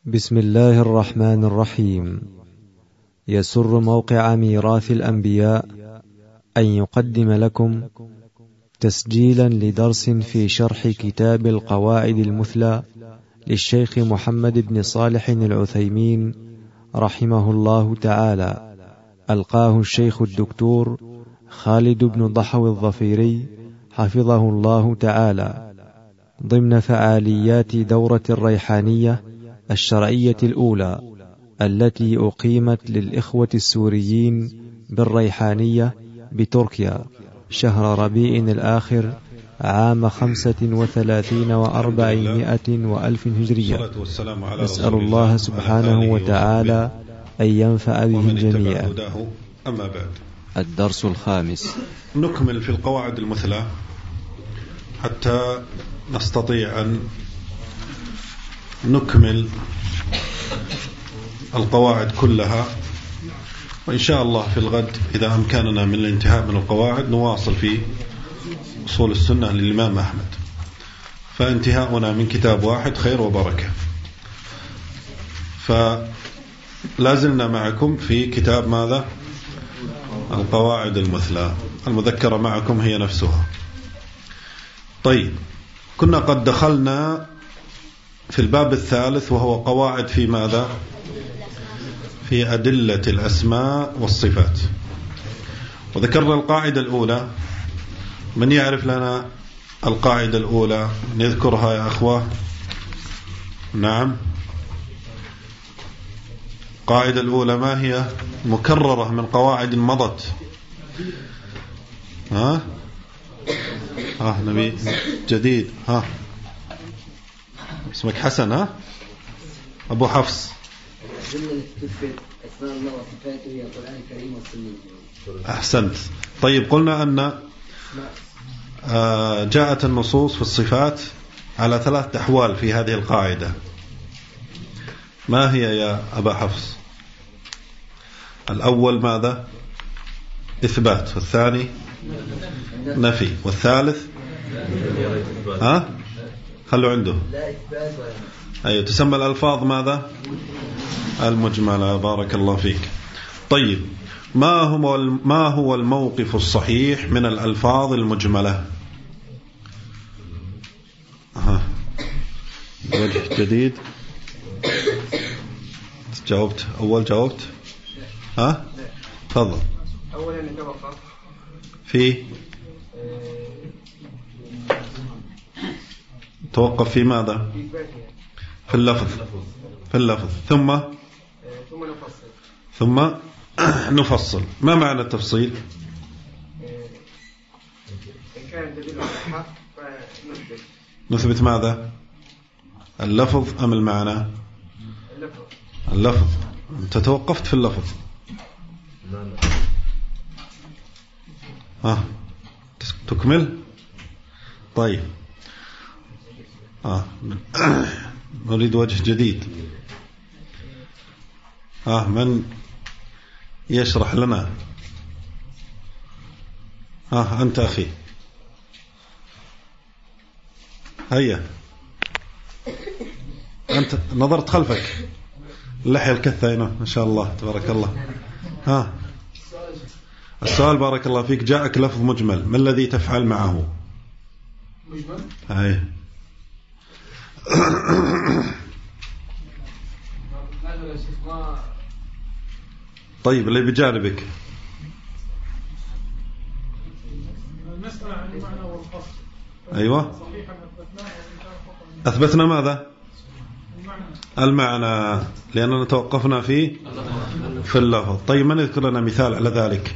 بسم الله الرحمن الرحيم. يسر موقع ميراث الأنبياء أن يقدم لكم تسجيلا لدرس في شرح كتاب القواعد المثلى للشيخ محمد بن صالح العثيمين رحمه الله تعالى، ألقاه الشيخ الدكتور خالد بن ضحو الظفيري حفظه الله تعالى ضمن فعاليات دورة الريحانية الشرعية الأولى التي أقيمت للإخوة السوريين بالريحانية بتركيا شهر ربيع الآخر عام 35 و400 وألف هجرية. نسأل الله سبحانه وتعالى أن ينفع به الجميع. أما بعد، الدرس الخامس. نكمل في القواعد المثلى حتى نستطيع أن نكمل القواعد كلها، وإن شاء الله في الغد إذا أمكننا من الانتهاء من القواعد نواصل في أصول السنة للإمام أحمد، فانتهاؤنا من كتاب واحد خير وبركة. فلازلنا معكم في كتاب ماذا؟ القواعد المثلى. المذكرة معكم هي نفسها. طيب، كنا قد دخلنا في الباب الثالث وهو قواعد في ماذا؟ في أدلة الأسماء والصفات، وذكرنا القاعدة الأولى. من يعرف لنا القاعدة الأولى؟ نذكرها يا أخوة. نعم، القاعدة الأولى ما هي؟ مكررة من قواعد مضت. نبي جديد. اسمك حسن؟ أبو حفص. أحسنت. طيب، قلنا أن جاءت النصوص في الصفات على 3 أحوال في هذه القاعدة. ما هي يا أبا حفص؟ الأول ماذا؟ إثبات، والثاني نفي، والثالث خلوا عنده. أيوة، تسمى الألفاظ ماذا؟ المجملة. بارك الله فيك. طيب، ما هو الموقف الصحيح من الألفاظ المجملة؟ وجه جديد. جاوبت أول؟ جاوبت؟ تفضل. أولا نتوقف في توقف في ماذا؟ في اللفظ. في اللفظ. ثم نفصل. ما معنى التفصيل؟ نثبت ماذا؟ اللفظ أم المعنى؟ اللفظ. أنت توقفت في اللفظ. تكمل. طيب، نريد وجه جديد. من يشرح لنا؟ أنت أخي، هيا. أنت نظرت خلفك، اللحية الكثة هنا ما شاء الله تبارك الله. السؤال بارك الله فيك، جاءك لفظ مجمل، ما الذي تفعل معه؟ مجمل؟ طيب، اللي بجانبك. أيوة، أثبتنا ماذا؟ المعنى، لأننا توقفنا في اللفظ. طيب، من يذكر لنا مثال على ذلك؟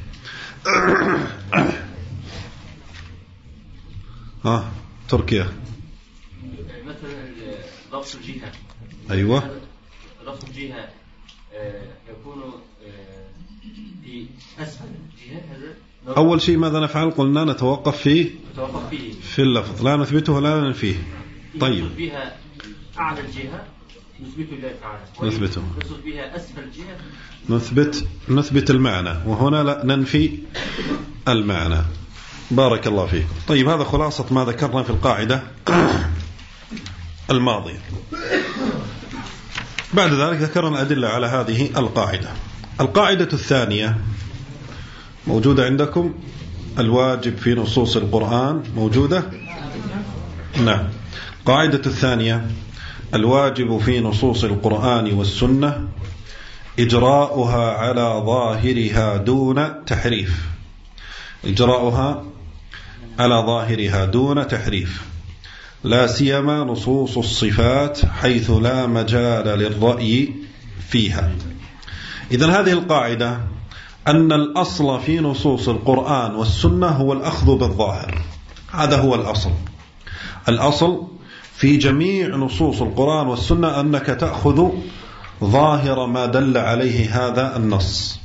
تركيا. مثلا لفظ الجهة. أيوة، لفظ الجهة يكون في أسفل الجهة. أول شيء ماذا نفعل؟ قلنا نتوقف فيه في اللفظ، لا نثبته ولا ننفيه. طيب، بها أعلى الجهة نثبت الله تعالى، نثبته. نثبت بها أسفل الجهة نثبت المعنى، وهنا لا ننفي المعنى. بارك الله فيك. طيب، هذا خلاصة ما ذكرنا في القاعدة الماضية. بعد ذلك ذكرنا الأدلة على هذه القاعدة. القاعدة الثانية موجودة عندكم، الواجب في نصوص القرآن موجودة؟ نعم. القاعدة الثانية: الواجب في نصوص القرآن والسنة إجراؤها على ظاهرها دون تحريف. إجراؤها على ظاهرها دون تحريف، لا سيما نصوص الصفات حيث لا مجال للرأي فيها. إذن هذه القاعدة أن الأصل في نصوص القرآن والسنة هو الأخذ بالظاهر، هذا هو الأصل. الأصل في جميع نصوص القرآن والسنة أنك تأخذ ظاهر ما دل عليه هذا النص،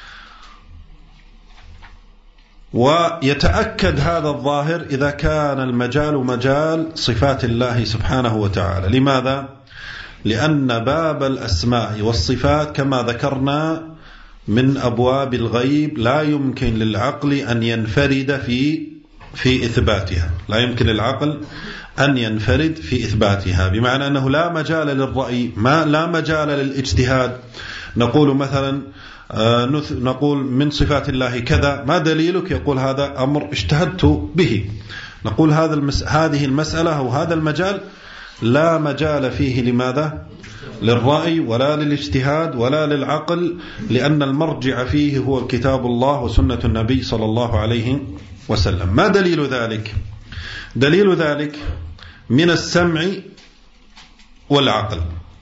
ويتأكد هذا الظاهر إذا كان المجال مجال صفات الله سبحانه وتعالى. لماذا؟ لأن باب الأسماء والصفات كما ذكرنا من أبواب الغيب لا يمكن للعقل أن ينفرد في إثباتها، لا يمكن للعقل أن ينفرد في إثباتها، بمعنى أنه لا مجال للرأي، لا مجال للاجتهاد. نقول مثلا نقول من صفات الله كذا، ما دليلك؟ يقول هذا أمر اجتهدت به. نقول هذه المسألة أو هذا المجال لا مجال فيه، لماذا؟ للرأي ولا للاجتهاد ولا للعقل، لأن المرجع فيه هو كتاب الله وسنة النبي صلى الله عليه وسلم. ما دليل ذلك؟ دليل ذلك من السمع والعقل.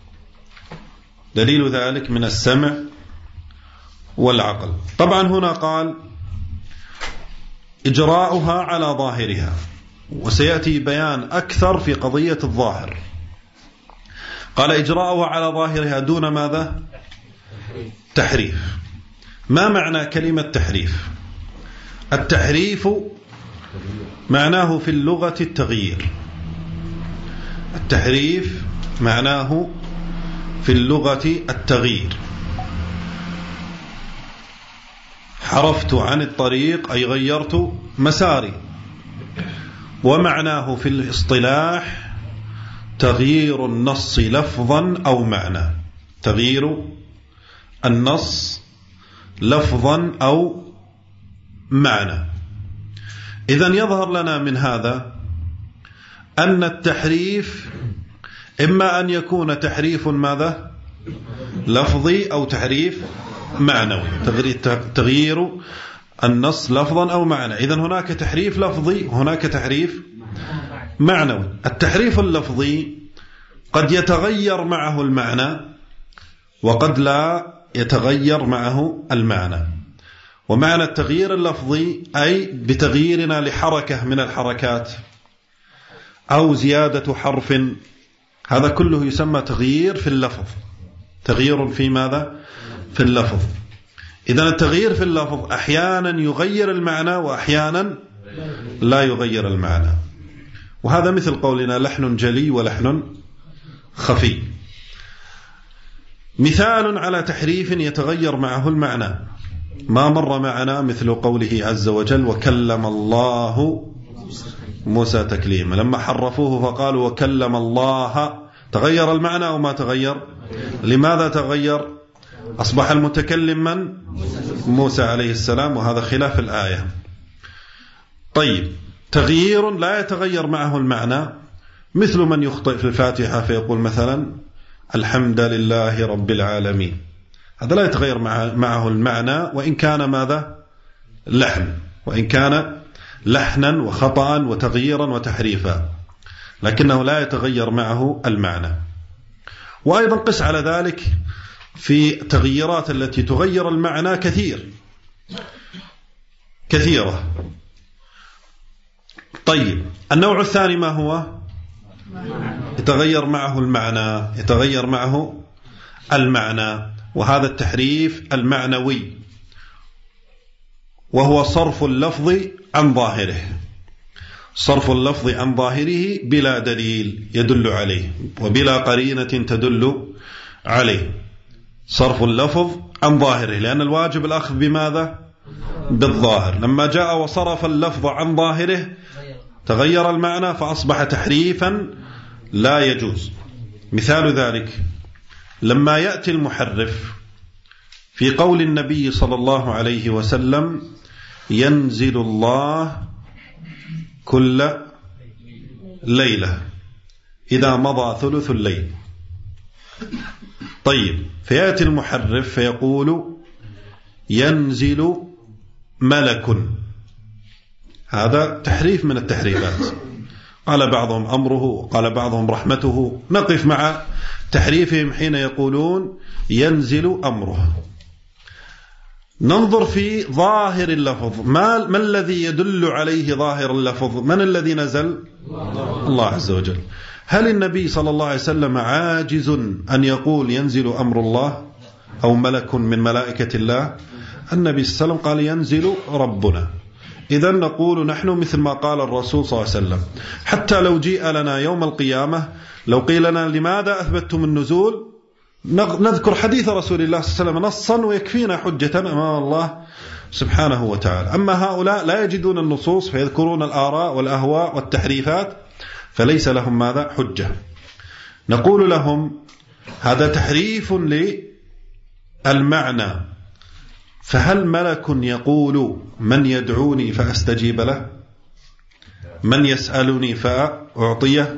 دليل ذلك من السمع والعقل. طبعا هنا قال إجراؤها على ظاهرها، وسيأتي بيان أكثر في قضية الظاهر. قال إجراؤها على ظاهرها دون ماذا؟ تحريف. ما معنى كلمة تحريف؟ التحريف معناه في اللغة التغيير. التحريف معناه في اللغة التغيير. حرفت عن الطريق أي غيرت مساري. ومعناه في الاصطلاح تغيير النص لفظا أو معنى. تغيير النص لفظا أو معنى. إذن يظهر لنا من هذا أن التحريف إما أن يكون تحريف ماذا؟ لفظي أو تحريف معنوي. تغيير النص لفظا أو معنى. إذن هناك تحريف لفظي وهناك تحريف معنوي. التحريف اللفظي قد يتغير معه المعنى وقد لا يتغير معه المعنى. ومعنى التغيير اللفظي أي بتغييرنا لحركة من الحركات أو زيادة حرف، هذا كله يسمى تغيير في اللفظ. تغيير في ماذا؟ في اللفظ. إذن التغيير في اللفظ أحيانا يغير المعنى وأحيانا لا يغير المعنى. وهذا مثل قولنا لحن جلي ولحن خفي. مثال على تحريف يتغير معه المعنى ما مر معنا مثل قوله عز وجل وكلم الله موسى تكليما. لما حرفوه فقالوا وكلم الله، تغير المعنى أو ما تغير؟ لماذا تغير؟ أصبح المتكلم من؟ موسى عليه السلام، وهذا خلاف الآية. طيب، تغيير لا يتغير معه المعنى مثل من يخطئ في الفاتحة فيقول مثلا الحمد لله رب العالمين، هذا لا يتغير معه المعنى وإن كان ماذا؟ لحن، وإن كان لحنا وخطأ وتغييرا وتحريفا، لكنه لا يتغير معه المعنى. وأيضا قس على ذلك في تغييرات التي تغير المعنى كثيرة. طيب، النوع الثاني ما هو؟ يتغير معه المعنى، يتغير معه المعنى، وهذا التحريف المعنوي، وهو صرف اللفظ عن ظاهره. صرف اللفظ عن ظاهره بلا دليل يدل عليه وبلا قرينة تدل عليه. صرف اللفظ عن ظاهره، لأن الواجب الأخذ بماذا؟ بالظاهر. لما جاء وصرف اللفظ عن ظاهره تغير المعنى فأصبح تحريفا لا يجوز. مثال ذلك لما يأتي المحرف في قول النبي صلى الله عليه وسلم ينزل الله كل ليلة إذا مضى ثلث الليل. طيب، فيأتي المحرف فيقول ينزل ملك. هذا تحريف من التحريفات. قال بعضهم أمره، قال بعضهم رحمته. نقف مع تحريفهم حين يقولون ينزل أمره. ننظر في ظاهر اللفظ، ما الذي يدل عليه ظاهر اللفظ؟ من الذي نزل؟ الله عز وجل. هل النبي صلى الله عليه وسلم عاجز أن يقول ينزل أمر الله أو ملك من ملائكة الله؟ النبي صلى الله عليه وسلم قال ينزل ربنا. إذن نقول نحن مثل ما قال الرسول صلى الله عليه وسلم. حتى لو جيء لنا يوم القيامة لو قيل لنا لماذا أثبتتم النزول، نذكر حديث رسول الله صلى الله عليه وسلم نصا ويكفينا حجة أمام الله سبحانه وتعالى. أما هؤلاء لا يجدون النصوص فيذكرون الآراء والأهواء والتحريفات، فليس لهم ماذا؟ حجة. نقول لهم هذا تحريف للمعنى. فهل ملك يقول من يدعوني فأستجيب له، من يسألني فأعطيه،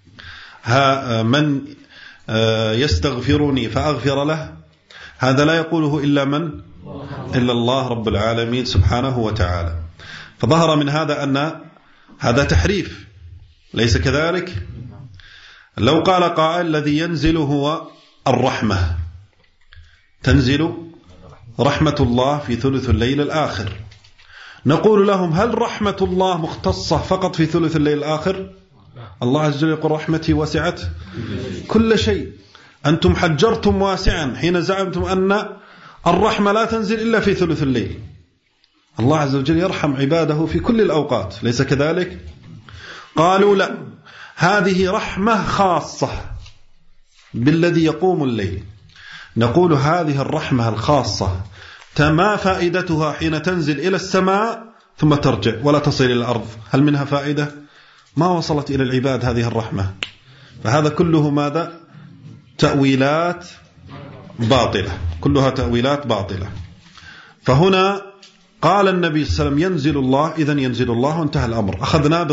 من يستغفرني فأغفر له؟ هذا لا يقوله إلا من؟ إلا الله رب العالمين سبحانه وتعالى. فظهر من هذا أن هذا تحريف، ليس كذلك؟ لو قال قائل الذي ينزل هو الرحمة، تنزل رحمة الله في ثلث الليل الآخر، نقول لهم هل رحمة الله مختصة فقط في ثلث الليل الآخر؟ الله عز وجل يقول رحمتي وسعت كل شيء. أنتم حجرتم واسعا حين زعمتم أن الرحمة لا تنزل إلا في ثلث الليل. الله عز وجل يرحم عباده في كل الأوقات، ليس كذلك؟ قالوا لا، هذه رحمة خاصة بالذي يقوم الليل. نقول هذه الرحمة الخاصة ما فائدتها حين تنزل إلى السماء ثم ترجع ولا تصل إلى الأرض؟ هل منها فائدة؟ ما وصلت إلى العباد هذه الرحمة. فهذا كله ماذا؟ تأويلات باطلة، كلها تأويلات باطلة. فهنا قال النبي صلى الله عليه وسلم ينزل الله، إذن ينزل الله وانتهى الأمر. أخذنا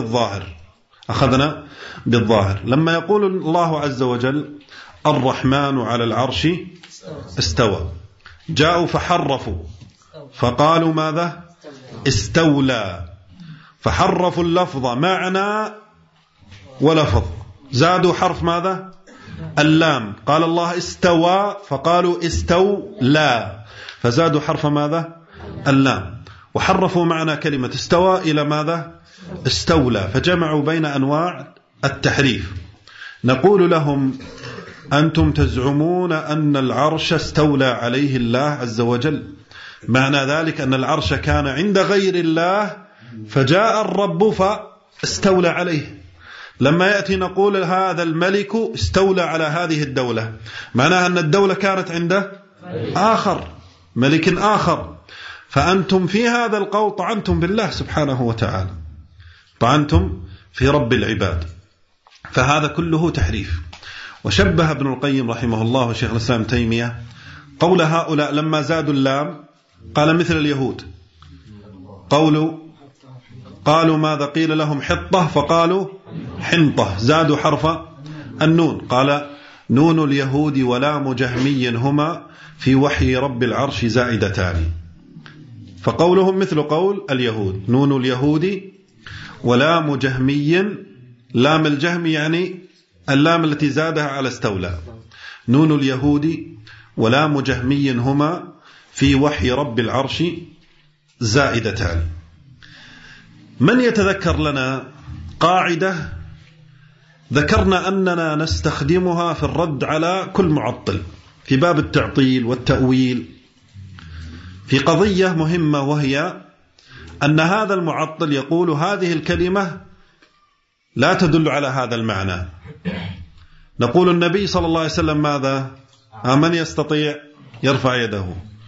بالظاهر. لما يقول الله عز وجل الرحمن على العرش استوى، جاءوا فحرفوا فقالوا ماذا؟ استولى، فحرفوا اللفظ معنى ولفظ، زادوا حرف ماذا؟ اللام. قال الله استوى فقالوا استولى، فزادوا حرف ماذا؟ اللام، وحرفوا معنى كلمة استوى إلى ماذا؟ استولى، فجمعوا بين أنواع التحريف. نقول لهم أنتم تزعمون أن العرش استولى عليه الله عز وجل، معنى ذلك أن العرش كان عند غير الله فجاء الرب فاستولى عليه. لما يأتي نقول هذا الملك استولى على هذه الدولة، معناها أن الدولة كانت عند آخر، ملك آخر. فأنتم في هذا القول طعنتم بالله سبحانه وتعالى، طعنتم في رب العباد. فهذا كله تحريف. وشبه ابن القيم رحمه الله وشيخ الإسلام تيمية قول هؤلاء لما زادوا اللام، قال مثل اليهود قالوا ماذا؟ قيل لهم حطة فقالوا حنطة، زادوا حرف النون. قال نون اليهود ولام جهمي هما في وحي رب العرش زائدتان. فقولهم مثل قول اليهود، نون اليهود ولام جهمي، لام الجهم يعني اللام التي زادها على استولى، نون اليهود ولام جهمي هما في وحي رب العرش زائدتان. من يتذكر لنا قاعدة ذكرنا أننا نستخدمها في الرد على كل معطل في باب التعطيل والتأويل في قضية مهمة، وهي أن هذا المعطل يقول هذه الكلمة لا تدل على هذا المعنى. نقول النبي صلى الله عليه وسلم ماذا؟ من يستطيع يرفع يده؟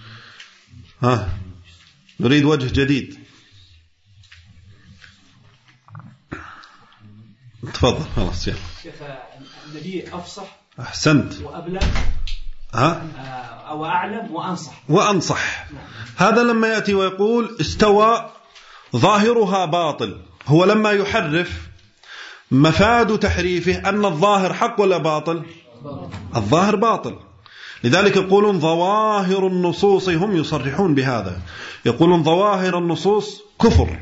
نريد وجه جديد. تفضل. خلاص يا النبي أفصح أحسنت وأبلغ أو أعلم وأنصح. هذا لما يأتي ويقول استوى ظاهرها باطل، هو لما يحرف مفاد تحريفه أن الظاهر حق ولا باطل؟ الظاهر باطل. لذلك يقولون ظواهر النصوص، هم يصرحون بهذا، يقولون ظواهر النصوص كفر.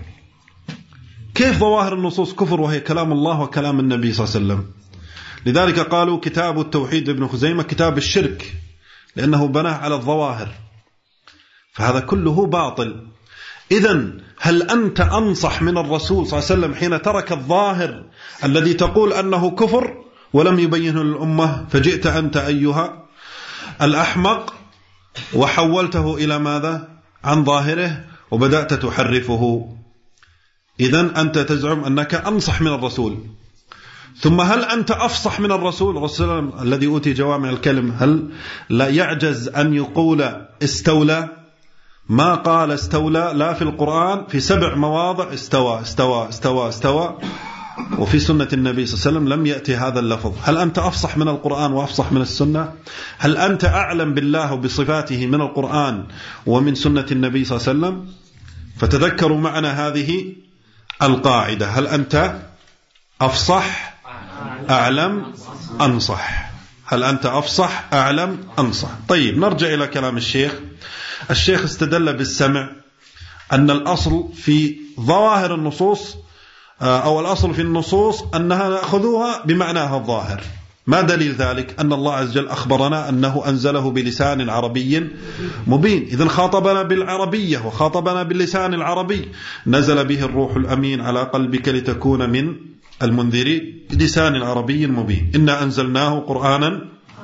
كيف ظواهر النصوص كفر وهي كلام الله وكلام النبي صلى الله عليه وسلم؟ لذلك قالوا كتاب التوحيد ابن خزيمة كتاب الشرك، لأنه بناه على الظواهر، فهذا كله باطل. إذن هل أنت أنصح من الرسول صلى الله عليه وسلم حين ترك الظاهر الذي تقول أنه كفر ولم يبينه للأمة، فجئت أنت أيها الأحمق وحولته إلى ماذا؟ عن ظاهره وبدأت تحرفه. إذن أنت تزعم أنك أنصح من الرسول، ثم هل أنت أفصح من الرسول؟ الرسول الذي أوتي جوامع الكلم هل لا يعجز أن يقول استولى؟ ما قال استولى لا في القرآن، في 7 مواضع استوى استوى استوى استوى، وفي سنة النبي صلى الله عليه وسلم لم يأتي هذا اللفظ. هل أنت أفصح من القرآن وأفصح من السنة؟ هل أنت أعلم بالله وبصفاته من القرآن ومن سنة النبي صلى الله عليه وسلم؟ فتذكروا معنا هذه القاعدة: هل أنت أفصح أعلم أنصح؟ هل أنت أفصح أعلم أنصح؟ طيب، نرجع إلى كلام الشيخ. الشيخ استدل بالسمع أن الأصل في ظواهر النصوص أو الأصل في النصوص أنها نأخذوها بمعناها الظاهر. ما دليل ذلك؟ أن الله عز وجل أخبرنا أنه أنزله بلسان عربي مبين، إذن خاطبنا بالعربية وخاطبنا باللسان العربي. نزل به الروح الأمين على قلبك لتكون من المنذرين بلسان عربي مبين. إنا أنزلناه قرآنا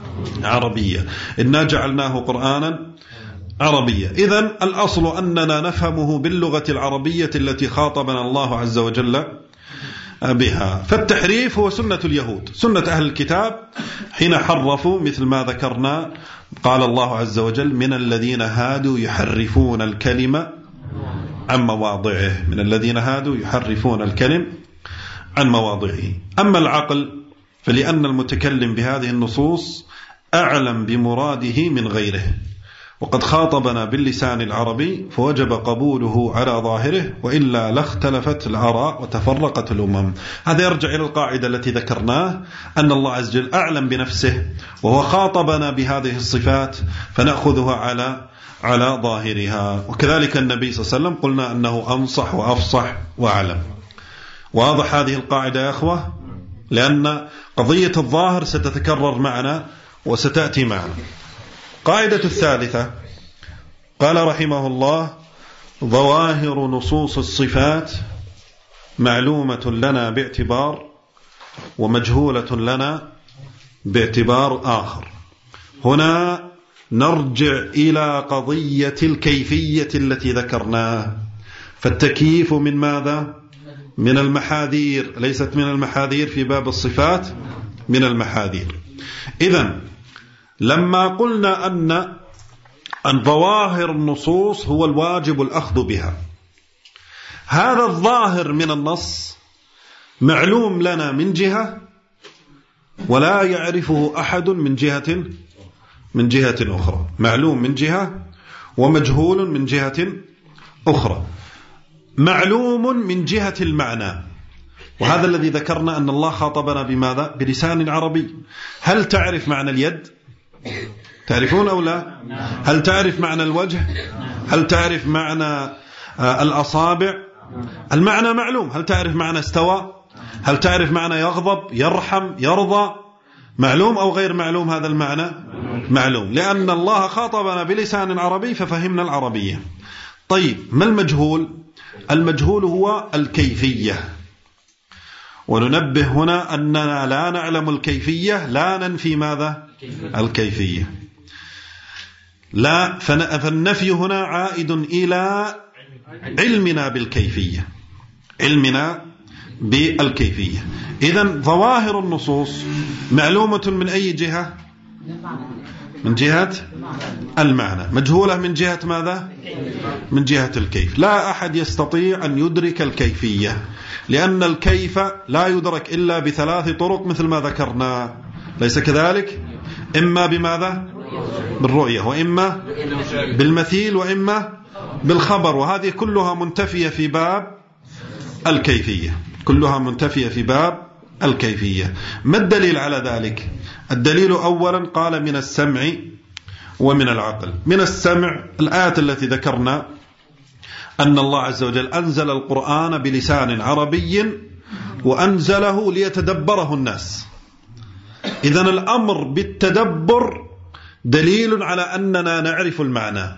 عربيا، إنا جعلناه قرآنا عربية. إذن الأصل أننا نفهمه باللغة العربية التي خاطبنا الله عز وجل بها. فالتحريف هو سنة اليهود، سنة أهل الكتاب حين حرفوا، مثل ما ذكرنا قال الله عز وجل: من الذين هادوا يحرفون الكلمة عن مواضعه. من الذين هادوا يحرفون الكلم عن مواضعه. أما العقل فلأن المتكلم بهذه النصوص أعلم بمراده من غيره، وقد خاطبنا باللسان العربي فوجب قبوله على ظاهره، وإلا لاختلفت الآراء وتفرقت الأمم. هذا يرجع إلى القاعدة التي ذكرناه، أن الله عز وجل أعلم بنفسه وهو خاطبنا بهذه الصفات فنأخذها على ظاهرها. وكذلك النبي صلى الله عليه وسلم قلنا أنه أنصح وأفصح وأعلم. واضح هذه القاعدة يا أخوة؟ لأن قضية الظاهر ستتكرر معنا وستأتي معنا. قاعدة الثالثة قال رحمه الله: ظواهر نصوص الصفات معلومة لنا باعتبار، ومجهولة لنا باعتبار آخر. هنا نرجع إلى قضية الكيفية التي ذكرناها. فالتكييف من ماذا؟ من المحاذير، ليست من المحاذير في باب الصفات، من المحاذير. إذن لما قلنا أن ظواهر النصوص هو الواجب الأخذ بها، هذا الظاهر من النص معلوم لنا من جهة ولا يعرفه أحد من جهة أخرى. معلوم من جهة ومجهول من جهة أخرى. معلوم من جهة المعنى، وهذا الذي ذكرنا أن الله خاطبنا بماذا؟ بلسان عربي. هل تعرف معنى اليد؟ تعرفون أو لا؟ هل تعرف معنى الوجه؟ هل تعرف معنى الأصابع؟ المعنى معلوم. هل تعرف معنى استوى؟ هل تعرف معنى يغضب، يرحم، يرضى؟ معلوم أو غير معلوم هذا المعنى؟ معلوم، لأن الله خاطبنا بلسان عربي ففهمنا العربية. طيب، ما المجهول؟ المجهول هو الكيفية. وننبه هنا أننا لا نعلم الكيفية، لا ننفي ماذا؟ الكيفية. لا، فالنفي هنا عائد إلى علمنا بالكيفية، علمنا بالكيفية. إذن ظواهر النصوص معلومة من أي جهة؟ من جهة المعنى. مجهولة من جهة ماذا؟ من جهة الكيف. لا أحد يستطيع أن يدرك الكيفية، لأن الكيف لا يدرك إلا ب3 طرق مثل ما ذكرنا، ليس كذلك؟ إما بماذا؟ بالرؤية، وإما بالمثيل، وإما بالخبر، وهذه كلها منتفية في باب الكيفية، كلها منتفية في باب الكيفية. ما الدليل على ذلك؟ الدليل أولا قال من السمع ومن العقل. من السمع الآيات التي ذكرنا أن الله عز وجل أنزل القرآن بلسان عربي وأنزله ليتدبره الناس. إذن الأمر بالتدبر دليل على أننا نعرف المعنى.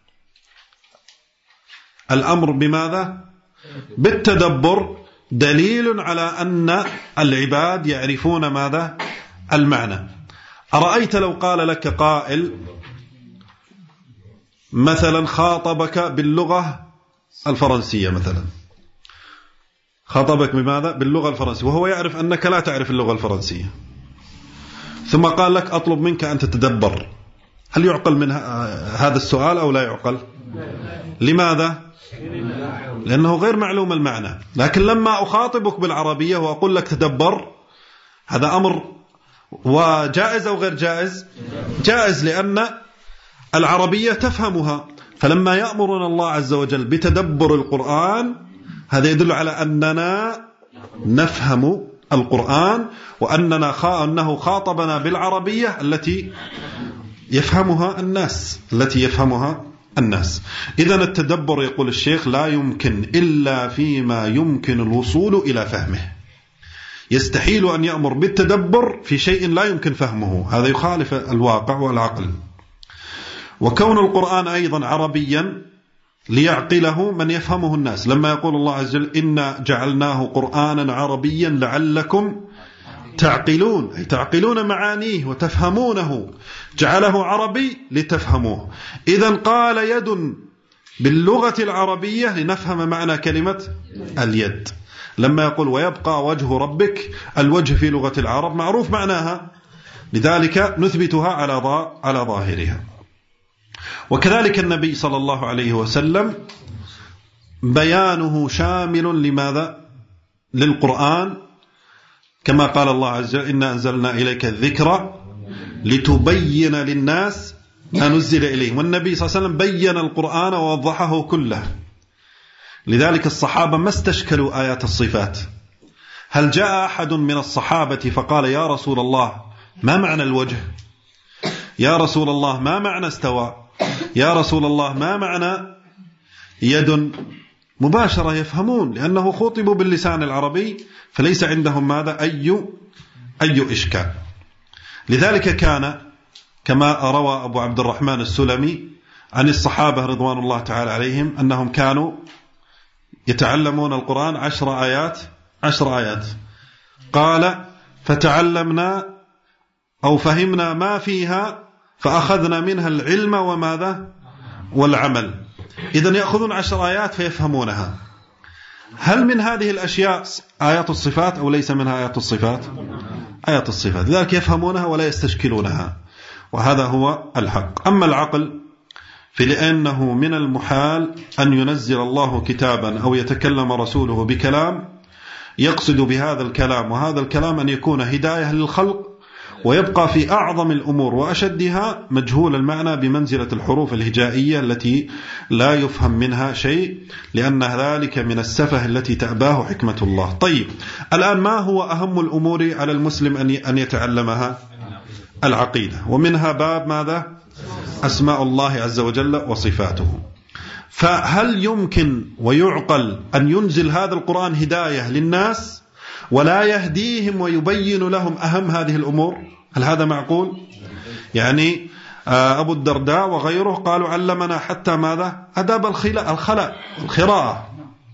الأمر بماذا؟ بالتدبر دليل على أن العباد يعرفون ماذا؟ المعنى. أرأيت لو قال لك قائل مثلا خاطبك باللغة الفرنسية، مثلا خاطبك بماذا؟ باللغة الفرنسية، وهو يعرف أنك لا تعرف اللغة الفرنسية، ثم قال لك أطلب منك أن تتدبر، هل يعقل من هذا السؤال أو لا يعقل؟ لماذا؟ لأنه غير معلوم المعنى. لكن لما أخاطبك بالعربية وأقول لك تدبر، هذا أمر وجائز أو غير جائز؟ جائز، لأن العربية تفهمها. فلما يأمرنا الله عز وجل بتدبر القرآن، هذا يدل على أننا نفهم القرآن، وأنه خاطبنا بالعربية التي يفهمها الناس. إذن التدبر يقول الشيخ لا يمكن إلا فيما يمكن الوصول إلى فهمه. يستحيل أن يأمر بالتدبر في شيء لا يمكن فهمه، هذا يخالف الواقع والعقل. وكون القرآن أيضا عربيا ليعقله من يفهمه الناس. لما يقول الله عز وجل إنا جعلناه قرآنا عربيا لعلكم تعقلون، أي تعقلون معانيه وتفهمونه، جعله عربي لتفهموه. إذن قال يد باللغة العربية لنفهم معنى كلمة اليد. لما يقول ويبقى وجه ربك، الوجه في لغة العرب معروف معناها، لذلك نثبتها على ظاهرها. وكذلك النبي صلى الله عليه وسلم بيانه شامل لماذا؟ للقرآن، كما قال الله عز وجل إنا أنزلنا إليك الذكر لتبين للناس ما نزل إليهم. والنبي صلى الله عليه وسلم بين القرآن ووضحه كله. لذلك الصحابة ما استشكلوا آيات الصفات. هل جاء أحد من الصحابة فقال يا رسول الله ما معنى الوجه؟ يا رسول الله ما معنى استوى؟ يا رسول الله ما معنى يد؟ مباشرة يفهمون، لأنه خطبوا باللسان العربي، فليس عندهم ماذا؟ أي إشكال. لذلك كان كما روى أبو عبد الرحمن السلمي عن الصحابة رضوان الله تعالى عليهم أنهم كانوا يتعلمون القرآن 10 آيات. قال فتعلمنا أو فهمنا ما فيها فأخذنا منها العلم وماذا؟ والعمل. إذن يأخذون 10 آيات فيفهمونها. هل من هذه الأشياء آيات الصفات أو ليس منها آيات الصفات؟ آيات الصفات، لذلك يفهمونها ولا يستشكلونها، وهذا هو الحق. أما العقل فلأنه من المحال أن ينزل الله كتابا أو يتكلم رسوله بكلام يقصد بهذا الكلام وهذا الكلام أن يكون هداية للخلق، ويبقى في أعظم الأمور وأشدها مجهول المعنى بمنزلة الحروف الهجائية التي لا يفهم منها شيء، لأن ذلك من السفه التي تأباه حكمة الله. طيب، الآن ما هو أهم الأمور على المسلم أن يتعلمها؟ العقيدة، ومنها باب ماذا؟ أسماء الله عز وجل وصفاته. فهل يمكن ويعقل أن ينزل هذا القرآن هداية للناس ولا يهديهم ويبين لهم أهم هذه الأمور؟ هل هذا معقول؟ يعني أبو الدرداء وغيره قالوا علمنا حتى ماذا؟ أداب الخراءة.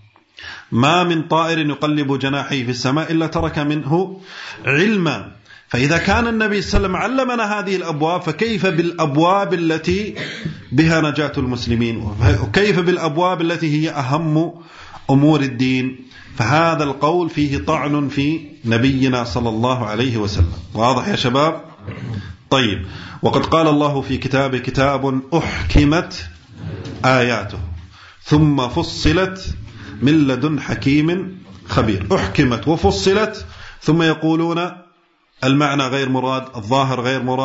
ما من طائر يقلب جناحيه في السماء إلا ترك منه علما. فإذا كان النبي صلى الله عليه وسلم علمنا هذه الأبواب، فكيف بالأبواب التي بها نجاة المسلمين؟ وكيف بالأبواب التي هي أهم أمور الدين؟ فهذا القول فيه طعن في نبينا صلى الله عليه وسلم. واضح يا شباب؟ طيب، وقد قال الله في كتابه كتاب أحكمت آياته ثم فصلت من لدن حكيم خبير. أحكمت وفصلت، ثم يقولون المعنى غير مراد، الظاهر غير مراد،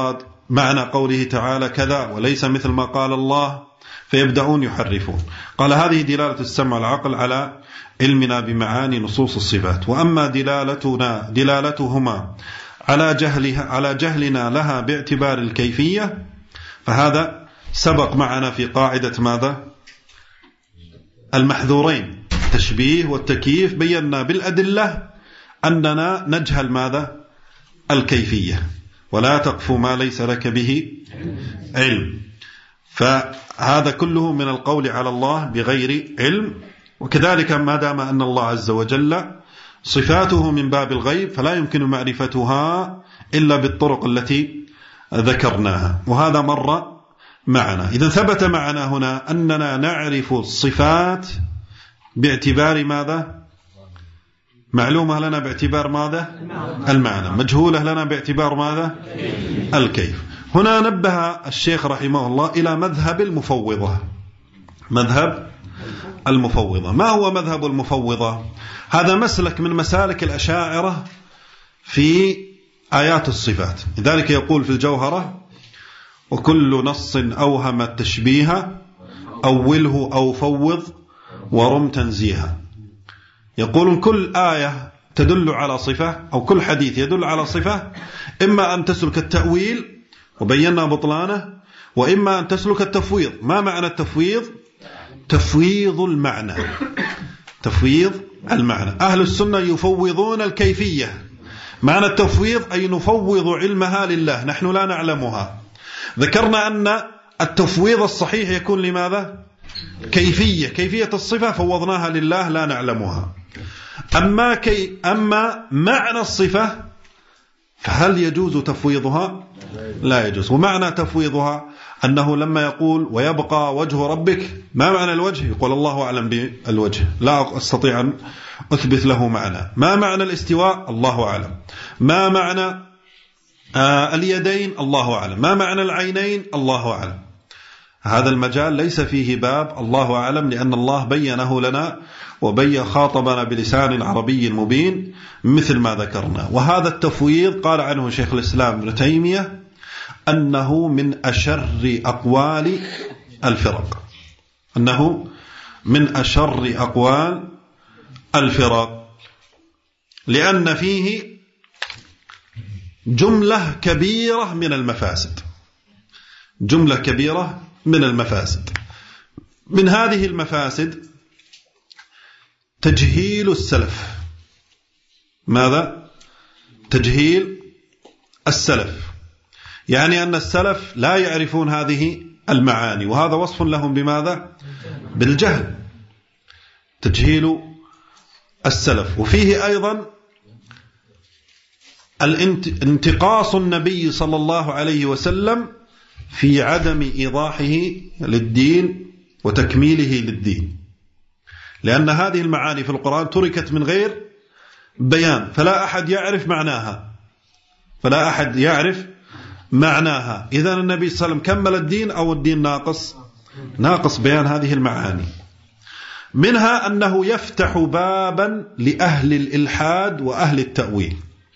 معنى قوله تعالى كذا وليس مثل ما قال الله، فيبدأون يحرفون. قال هذه دلالة السمع والعقل على علمنا بمعاني نصوص الصفات. وأما دلالتهما على جهلنا لها باعتبار الكيفية فهذا سبق معنا في قاعدة ماذا؟ المحذورين، التشبيه والتكييف. بينا بالأدلة أننا نجهل ماذا؟ الكيفية. ولا تقف ما ليس لك به علم. فهذا كله من القول على الله بغير علم. وكذلك ما دام أن الله عز وجل صفاته من باب الغيب فلا يمكن معرفتها إلا بالطرق التي ذكرناها، وهذا مر معنا. إذا ثبت معنا هنا أننا نعرف الصفات باعتبار ماذا؟ معلومة لنا باعتبار ماذا؟ المعنى. مجهولة لنا باعتبار ماذا؟ الكيف. هنا نبه الشيخ رحمه الله إلى مذهب المفوضة. مذهب المفوضة. ما هو مذهب المفوضة؟ هذا مسلك من مسالك الأشاعرة في آيات الصفات. لذلك يقول في الجوهرة: وكل نص أوهم التشبيه أوله أو فوض ورم تنزيها. يقول كل آية تدل على صفة أو كل حديث يدل على صفة إما أن تسلك التأويل وبينا بطلانه، وإما أن تسلك التفويض. ما معنى التفويض؟ تفويض المعنى. تفويض المعنى. أهل السنة يفوضون الكيفية. معنى التفويض أي نفوض علمها لله، نحن لا نعلمها. ذكرنا أن التفويض الصحيح يكون لماذا؟ كيفية الصفة فوضناها لله لا نعلمها. أما معنى الصفة فهل يجوز تفويضها؟ لا يجوز. ومعنى تفويضها أنه لما يقول ويبقى وجه ربك، ما معنى الوجه؟ يقول الله أعلم بالوجه، لا أستطيع أن أثبت له معنى. ما معنى الاستواء؟ الله أعلم. ما معنى اليدين؟ الله أعلم. ما معنى العينين؟ الله أعلم. هذا المجال ليس فيه باب الله أعلم، لأن الله بينه لنا خاطبنا بلسان عربي مبين مثل ما ذكرنا. وهذا التفويض قال عنه شيخ الإسلام ابن تيمية أنه من أشر أقوال الفرق. أنه من أشر أقوال الفرق، لأن فيه جملة كبيرة من المفاسد. جملة كبيرة من المفاسد. من هذه المفاسد تجهيل السلف. ماذا؟ تجهيل السلف، يعني أن السلف لا يعرفون هذه المعاني، وهذا وصف لهم بماذا؟ بالجهل. تجهيل السلف. وفيه أيضا انتقاص النبي صلى الله عليه وسلم في عدم إيضاحه للدين وتكميله للدين، لأن هذه المعاني في القرآن تركت من غير بيان، فلا أحد يعرف معناها. إذن النبي صلى الله عليه وسلم كمل الدين أو الدين ناقص بيان هذه المعاني. منها أنه يفتح بابا لأهل الإلحاد وأهل التأويل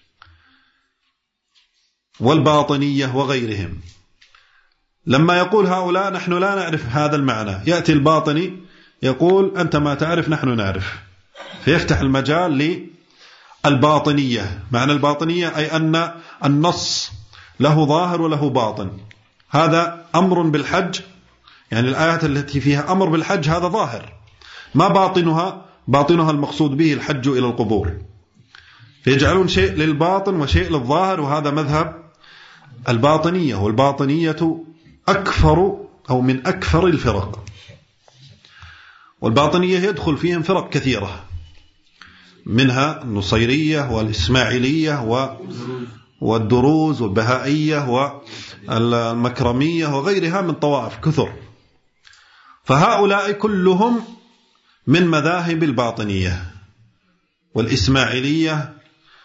والباطنية وغيرهم. لما يقول هؤلاء نحن لا نعرف هذا المعنى، يأتي الباطني يقول أنت ما تعرف نحن نعرف، فيفتح المجال للباطنية. معنى الباطنية أي أن النص له ظاهر وله باطن. هذا أمر بالحج، يعني الآيات التي فيها أمر بالحج هذا ظاهر، ما باطنها المقصود به الحج إلى القبور، فيجعلون شيء للباطن وشيء للظاهر، وهذا مذهب الباطنية. والباطنية أكفر أو من أكفر الفرق، والباطنية يدخل فيهم فرق كثيرة، منها النصيرية والإسماعيلية والدروز والبهائية والمكرمية وغيرها من طوائف كثر. فهؤلاء كلهم من مذاهب الباطنية والإسماعيلية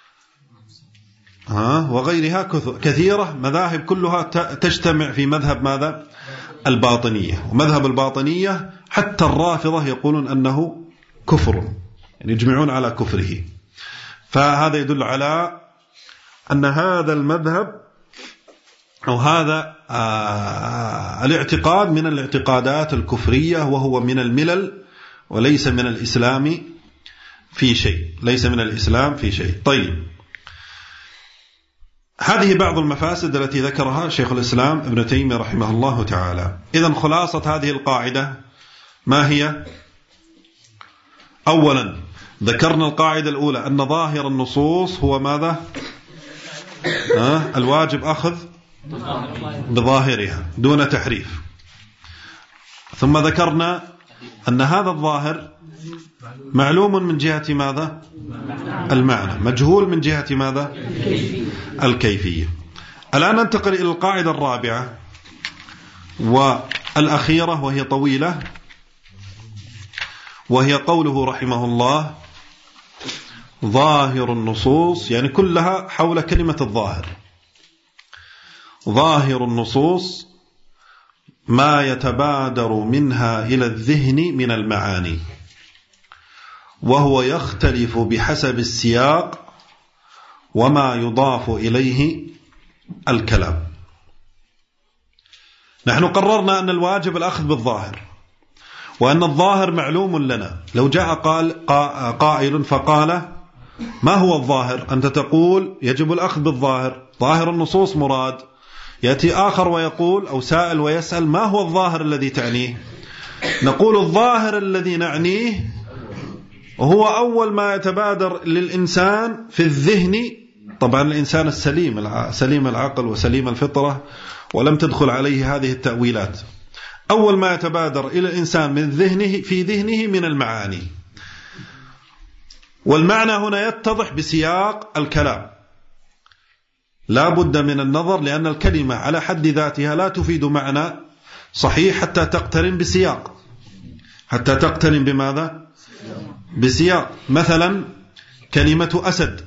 وغيرها كثيرة، مذاهب كلها تجتمع في مذهب ماذا؟ الباطنية. ومذهب الباطنية حتى الرافضة يقولون أنه كفر، يعني يجمعون على كفره. فهذا يدل على أن هذا المذهب وهذا الاعتقاد من الاعتقادات الكفرية، وهو من الملل وليس من الإسلام في شيء، ليس من الإسلام في شيء. طيب، هذه بعض المفاسد التي ذكرها شيخ الإسلام ابن تيمية رحمه الله تعالى. إذن خلاصة هذه القاعدة ما هي؟ أولا ذكرنا القاعدة الأولى أن ظاهر النصوص هو ماذا؟ الواجب أخذ بظاهرها دون تحريف. ثم ذكرنا أن هذا الظاهر معلوم من جهة ماذا؟ المعنى، مجهول من جهة ماذا؟ الكيفية. الآن ننتقل إلى القاعدة الرابعة والأخيرة، وهي طويلة، وهي قوله رحمه الله: ظاهر النصوص، يعني كلها حول كلمة الظاهر. ظاهر النصوص ما يتبادر منها إلى الذهن من المعاني، وهو يختلف بحسب السياق وما يضاف إليه الكلام. نحن قررنا أن الواجب الأخذ بالظاهر، وأن الظاهر معلوم لنا. لو جاء قائل فقال: ما هو الظاهر؟ أنت تقول يجب الأخذ بالظاهر، ظاهر النصوص مراد. يأتي آخر ويقول، أو سائل ويسأل: ما هو الظاهر الذي تعنيه؟ نقول الظاهر الذي نعنيه هو أول ما يتبادر للإنسان في الذهن. طبعا الإنسان السليم، سليم العقل وسليم الفطرة، ولم تدخل عليه هذه التأويلات. أول ما يتبادر إلى الإنسان من ذهنه، في ذهنه، من المعاني. والمعنى هنا يتضح بسياق الكلام، لا بد من النظر، لأن الكلمة على حد ذاتها لا تفيد معنى صحيح حتى تقترن بسياق. حتى تقترن بماذا؟ بسياق. مثلا كلمة أسد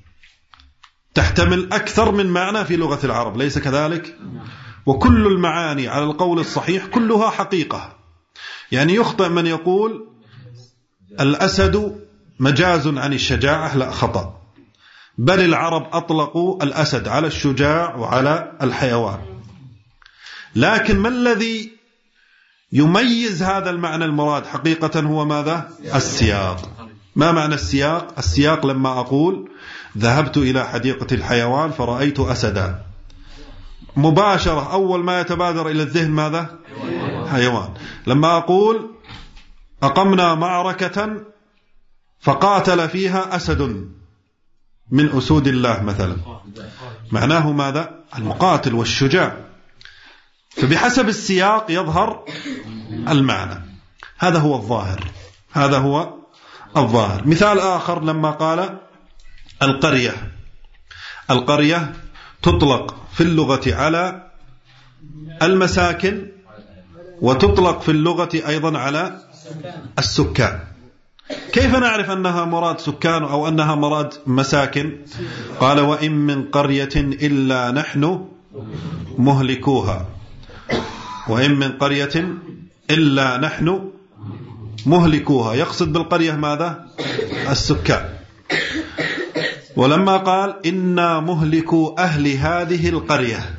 تحتمل أكثر من معنى في لغة العرب، ليس كذلك؟ وكل المعاني على القول الصحيح كلها حقيقة. يعني يخطئ من يقول الأسد مجاز عن الشجاعة، لا، خطأ. بل العرب أطلقوا الأسد على الشجاع وعلى الحيوان. لكن ما الذي يميز هذا المعنى المراد حقيقة هو ماذا؟ السياق. ما معنى السياق؟ السياق لما أقول ذهبت إلى حديقة الحيوان فرأيت أسدا، مباشرة أول ما يتبادر إلى الذهن ماذا؟ حيوان. لما أقول أقمنا معركة فقاتل فيها أسد من أسود الله مثلا، معناه ماذا؟ المقاتل والشجاع. فبحسب السياق يظهر المعنى. هذا هو الظاهر، هذا هو الظاهر. مثال آخر لما قال القرية. القرية تطلق في اللغة على المساكن، وتطلق في اللغة أيضا على السكان. كيف نعرف أنها مراد سكان أو أنها مراد مساكن؟ قال: وإن من قرية إلا نحن مهلكوها. وإن من قرية إلا نحن مهلكوها، يقصد بالقرية ماذا؟ السكان. ولما قال إنا مهلكو أهل هذه القرية،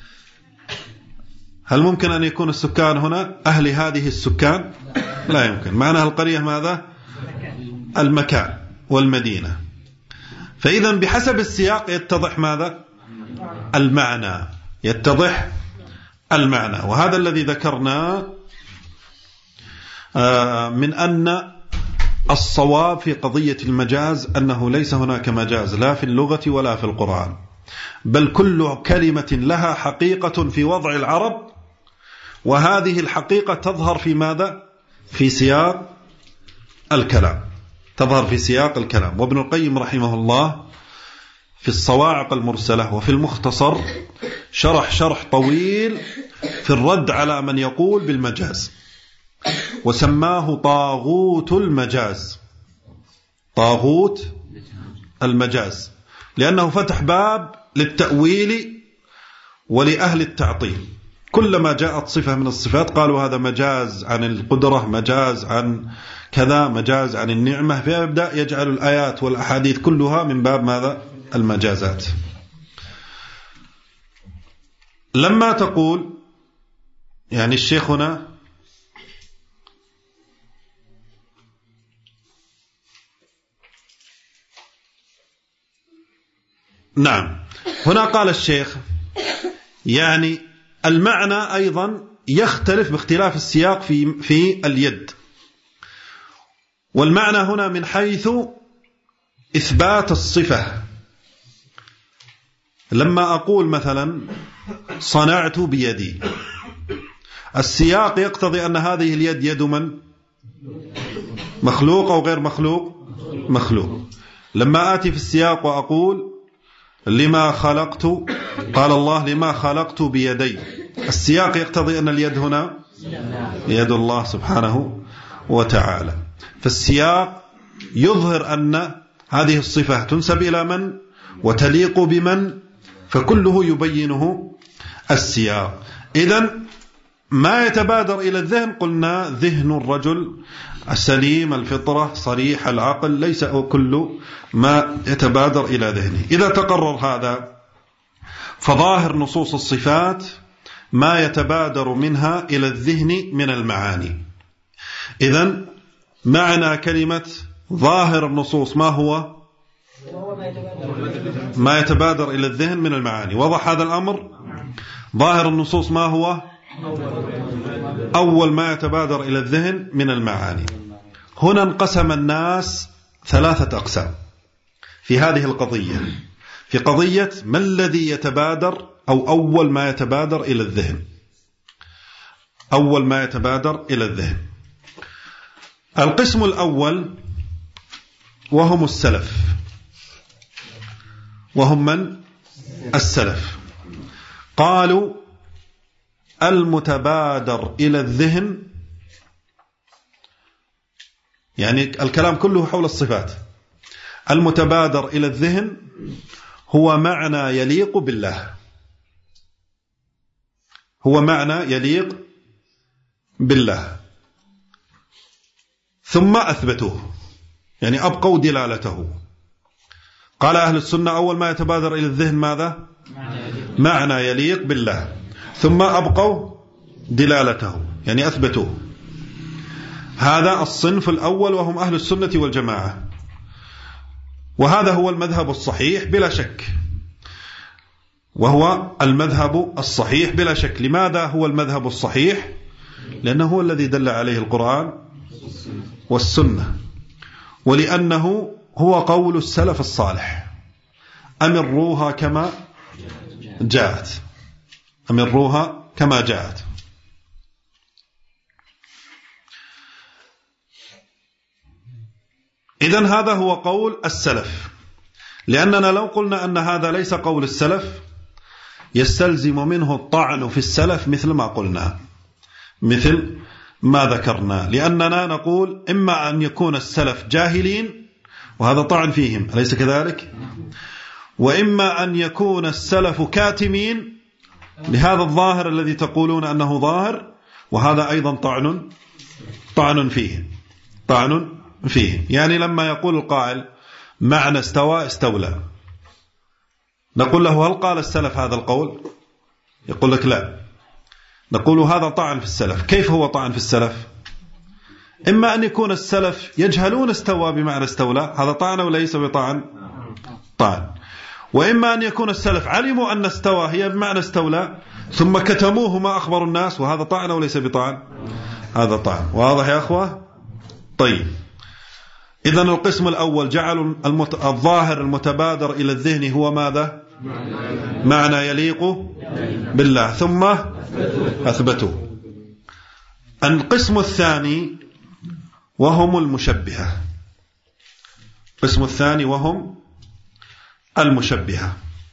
هل ممكن أن يكون السكان هنا أهل هذه السكان؟ لا يمكن. معنى القرية ماذا؟ المكان والمدينة. فإذا بحسب السياق يتضح ماذا؟ المعنى، يتضح المعنى. وهذا الذي ذكرنا من أن الصواب في قضية المجاز أنه ليس هناك مجاز لا في اللغة ولا في القرآن، بل كل كلمة لها حقيقة في وضع العرب، وهذه الحقيقة تظهر في ماذا؟ في سياق الكلام، تظهر في سياق الكلام. وابن القيم رحمه الله في الصواعق المرسلة وفي المختصر شرح طويل في الرد على من يقول بالمجاز، وسماه طاغوت المجاز. طاغوت المجاز، لأنه فتح باب للتأويل ولأهل التعطيل. كلما جاءت صفة من الصفات قالوا هذا مجاز عن القدرة، مجاز عن كذا، مجاز عن النعمة، فيبدأ يجعل الآيات والأحاديث كلها من باب ماذا؟ المجازات. لما تقول يعني الشيخ هنا نعم، هنا قال الشيخ يعني المعنى أيضا يختلف باختلاف السياق في اليد. والمعنى هنا من حيث إثبات الصفة. لما أقول مثلا صنعت بيدي، السياق يقتضي أن هذه اليد يد من؟ مخلوق أو غير مخلوق؟ مخلوق. لما آتي في السياق وأقول لما خلقت، قال الله لما خلقت بيدي، السياق يقتضي أن اليد هنا يد الله سبحانه وتعالى. فالسياق يظهر أن هذه الصفة تنسب إلى من وتليق بمن، فكله يبينه السياق. إذن ما يتبادر إلى الذهن قلنا ذهن الرجل السليم الفطرة صريح العقل، ليس كل ما يتبادر إلى ذهنه. إذا تقرر هذا فظاهر نصوص الصفات ما يتبادر منها إلى الذهن من المعاني. إذن معنى كلمة ظاهر النصوص ما هو؟ ما يتبادر إلى الذهن من المعاني. وضح هذا الأمر؟ ظاهر النصوص ما هو؟ أول ما يتبادر إلى الذهن من المعاني. هنا انقسم الناس ثلاثة أقسام في هذه القضية، في قضية ما الذي يتبادر أو أول ما يتبادر إلى الذهن. أول ما يتبادر إلى الذهن القسم الأول وهم السلف. وهم من؟ السلف. قالوا المتبادر إلى الذهن، يعني الكلام كله حول الصفات، المتبادر إلى الذهن هو معنى يليق بالله، هو معنى يليق بالله، ثم أثبتوه يعني أبقوا دلالته. قال أهل السنة أول ما يتبادر إلى الذهن ماذا؟ معنى يليق بالله، ثم أبقوا دلالته يعني أثبتوه. هذا الصنف الأول وهم أهل السنة والجماعة، وهذا هو المذهب الصحيح بلا شك، وهو المذهب الصحيح بلا شك. لماذا هو المذهب الصحيح؟ لأنه هو الذي دل عليه القرآن والسنة، ولأنه هو قول السلف الصالح: أمروها كما جاءت، أمروها كما جاءت. إذن هذا هو قول السلف، لأننا لو قلنا أن هذا ليس قول السلف يستلزم منه الطعن في السلف مثل ما قلنا، مثل ما ذكرنا، لأننا نقول إما أن يكون السلف جاهلين وهذا طعن فيهم، أليس كذلك؟ وإما أن يكون السلف كاتمين لهذا الظاهر الذي تقولون أنه ظاهر، وهذا أيضا طعن فيه. يعني لما يقول القائل معنى استوى استولى، نقول له هل قال السلف هذا القول؟ يقول لك لا، نقول هذا طعن في السلف. كيف هو طعن في السلف؟ إما أن يكون السلف يجهلون استوى بمعنى استولى، هذا طعن وليس بطعن؟ طعن. وإما أن يكون السلف علموا أن استوى هي بمعنى استولى ثم كتموه ما أخبروا الناس، وهذا طعن وليس بطعن؟ هذا طعن. واضح يا أخوة؟ طيب، إذن القسم الأول جعلوا الظاهر المتبادر إلى الذهن هو ماذا؟ معنى يليق بالله، ثم أثبتوا. القسم الثاني وهم المشبهة. القسم الثاني وهم المشبهة.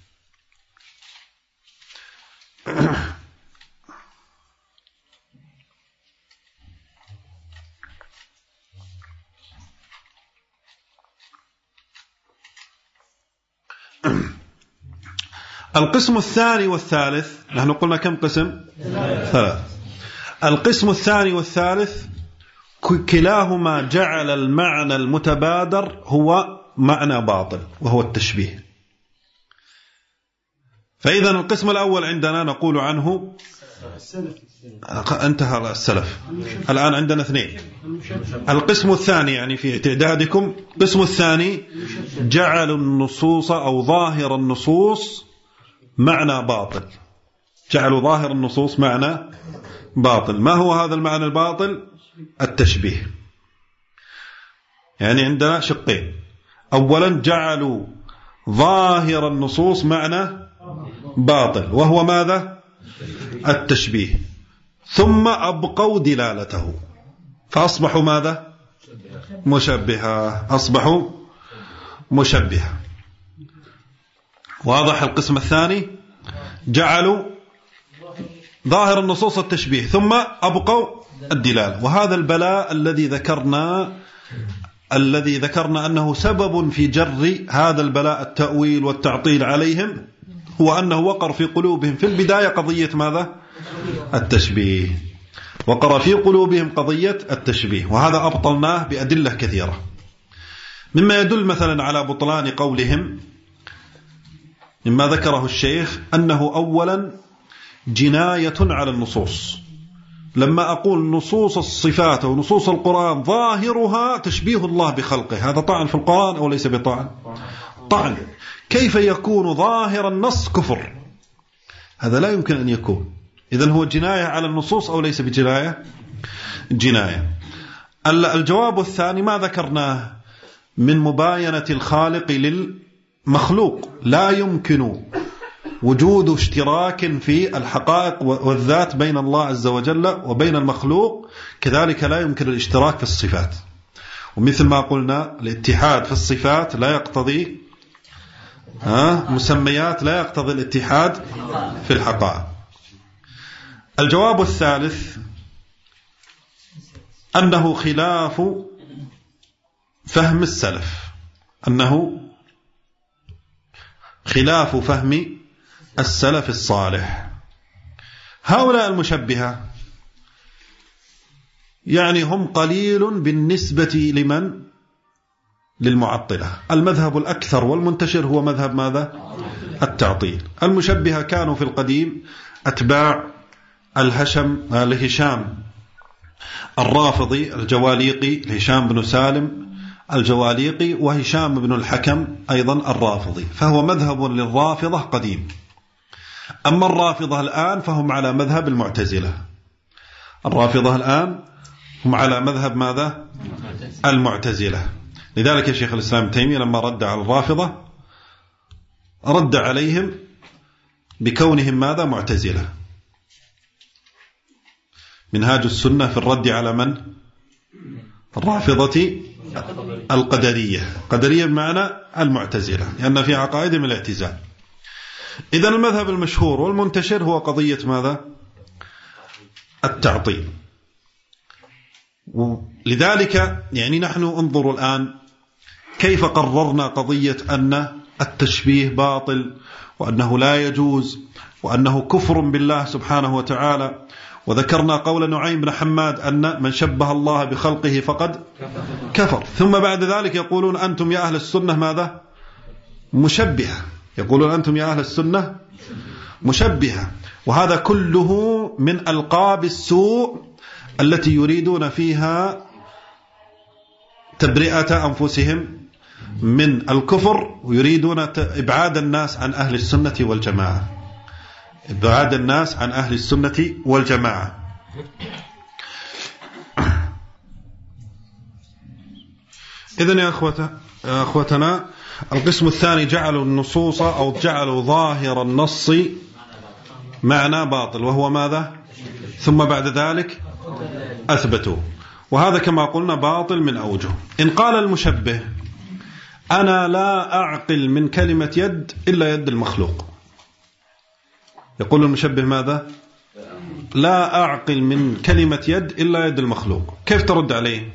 القسم الثاني والثالث، نحن قلنا كم قسم؟ ثلاث. القسم الثاني والثالث كلاهما جعل المعنى المتبادر هو معنى باطل وهو التشبيه. فإذا القسم الأول عندنا نقول عنه انتهى السلف. الآن عندنا اثنين. القسم الثاني يعني في تعدادكم، القسم الثاني جعل النصوص أو ظاهر النصوص معنى باطل. جعلوا ظاهر النصوص معنى باطل. ما هو هذا المعنى الباطل؟ التشبيه. يعني عندنا شقين. أولا جعلوا ظاهر النصوص معنى باطل، وهو ماذا؟ التشبيه. ثم أبقوا دلالته فأصبحوا ماذا؟ مشبهة. أصبحوا مشبهة. واضح؟ القسم الثاني جعلوا ظاهر النصوص التشبيه ثم أبقوا الدلالة. وهذا البلاء الذي ذكرنا أنه سبب في جر هذا البلاء التأويل والتعطيل عليهم، هو أنه وقر في قلوبهم في البداية قضية ماذا؟ التشبيه. وقر في قلوبهم قضية التشبيه، وهذا أبطلناه بأدلة كثيرة. مما يدل مثلا على بطلان قولهم مما ذكره الشيخ أنه أولا جناية على النصوص. لما أقول نصوص الصفات أو نصوص القرآن ظاهرها تشبيه الله بخلقه، هذا طعن في القرآن أو ليس بطعن؟ طعن. كيف يكون ظاهر النص كفر؟ هذا لا يمكن أن يكون. إذن هو جناية على النصوص أو ليس بجناية؟ جناية. الجواب الثاني ما ذكرناه من مباينة الخالق للمخلوق. لا يمكن وجود اشتراك في الحقائق والذات بين الله عز وجل وبين المخلوق، كذلك لا يمكن الاشتراك في الصفات. ومثل ما قلنا الاتحاد في الصفات لا يقتضي مسميات، لا يقتضي الاتحاد في الحقائق. الجواب الثالث أنه خلاف فهم السلف، أنه خلاف فهم السلف الصالح. هؤلاء المشبهة يعني هم قليل بالنسبة لمن؟ للمعطلة. المذهب الأكثر والمنتشر هو مذهب ماذا؟ التعطيل. المشبهة كانوا في القديم أتباع الهشام الرافضي الجواليقي، الهشام بن سالم الجواليقي، وهشام بن الحكم أيضا الرافضي، فهو مذهب للرافضة قديم. أما الرافضة الآن فهم على مذهب المعتزلة. الرافضة الآن هم على مذهب ماذا؟ المعتزلة. لذلك يا شيخ الإسلام ابن تيمية لما رد على الرافضة رد عليهم بكونهم ماذا؟ معتزلة. منهاج السنة في الرد على من؟ الرافضة القدرية. قدرية بمعنى المعتزلة، لأن في عقائدهم الاعتزال. إذن المذهب المشهور والمنتشر هو قضية ماذا؟ التعطيل. لذلك يعني نحن انظروا الآن كيف قررنا قضية أن التشبيه باطل، وأنه لا يجوز، وأنه كفر بالله سبحانه وتعالى. وذكرنا قول نعيم بن حماد أن من شبه الله بخلقه فقد كفر. ثم بعد ذلك يقولون أنتم يا أهل السنة ماذا؟ مشبهة. يقولون أنتم يا أهل السنة مشبهة. وهذا كله من ألقاب السوء التي يريدون فيها تبرئة أنفسهم من الكفر، ويريدون إبعاد الناس عن أهل السنة والجماعة. إبعاد الناس عن أهل السنة والجماعة. إذن يا أخوتنا القسم الثاني جعلوا النصوص أو جعلوا ظاهر النص معنى باطل، وهو ماذا؟ ثم بعد ذلك أثبتوا. وهذا كما قلنا باطل من أوجه. إن قال المشبه أنا لا أعقل من كلمة يد إلا يد المخلوق، يقول المشبه ماذا؟ لا أعقل من كلمة يد إلا يد المخلوق. كيف ترد عليه؟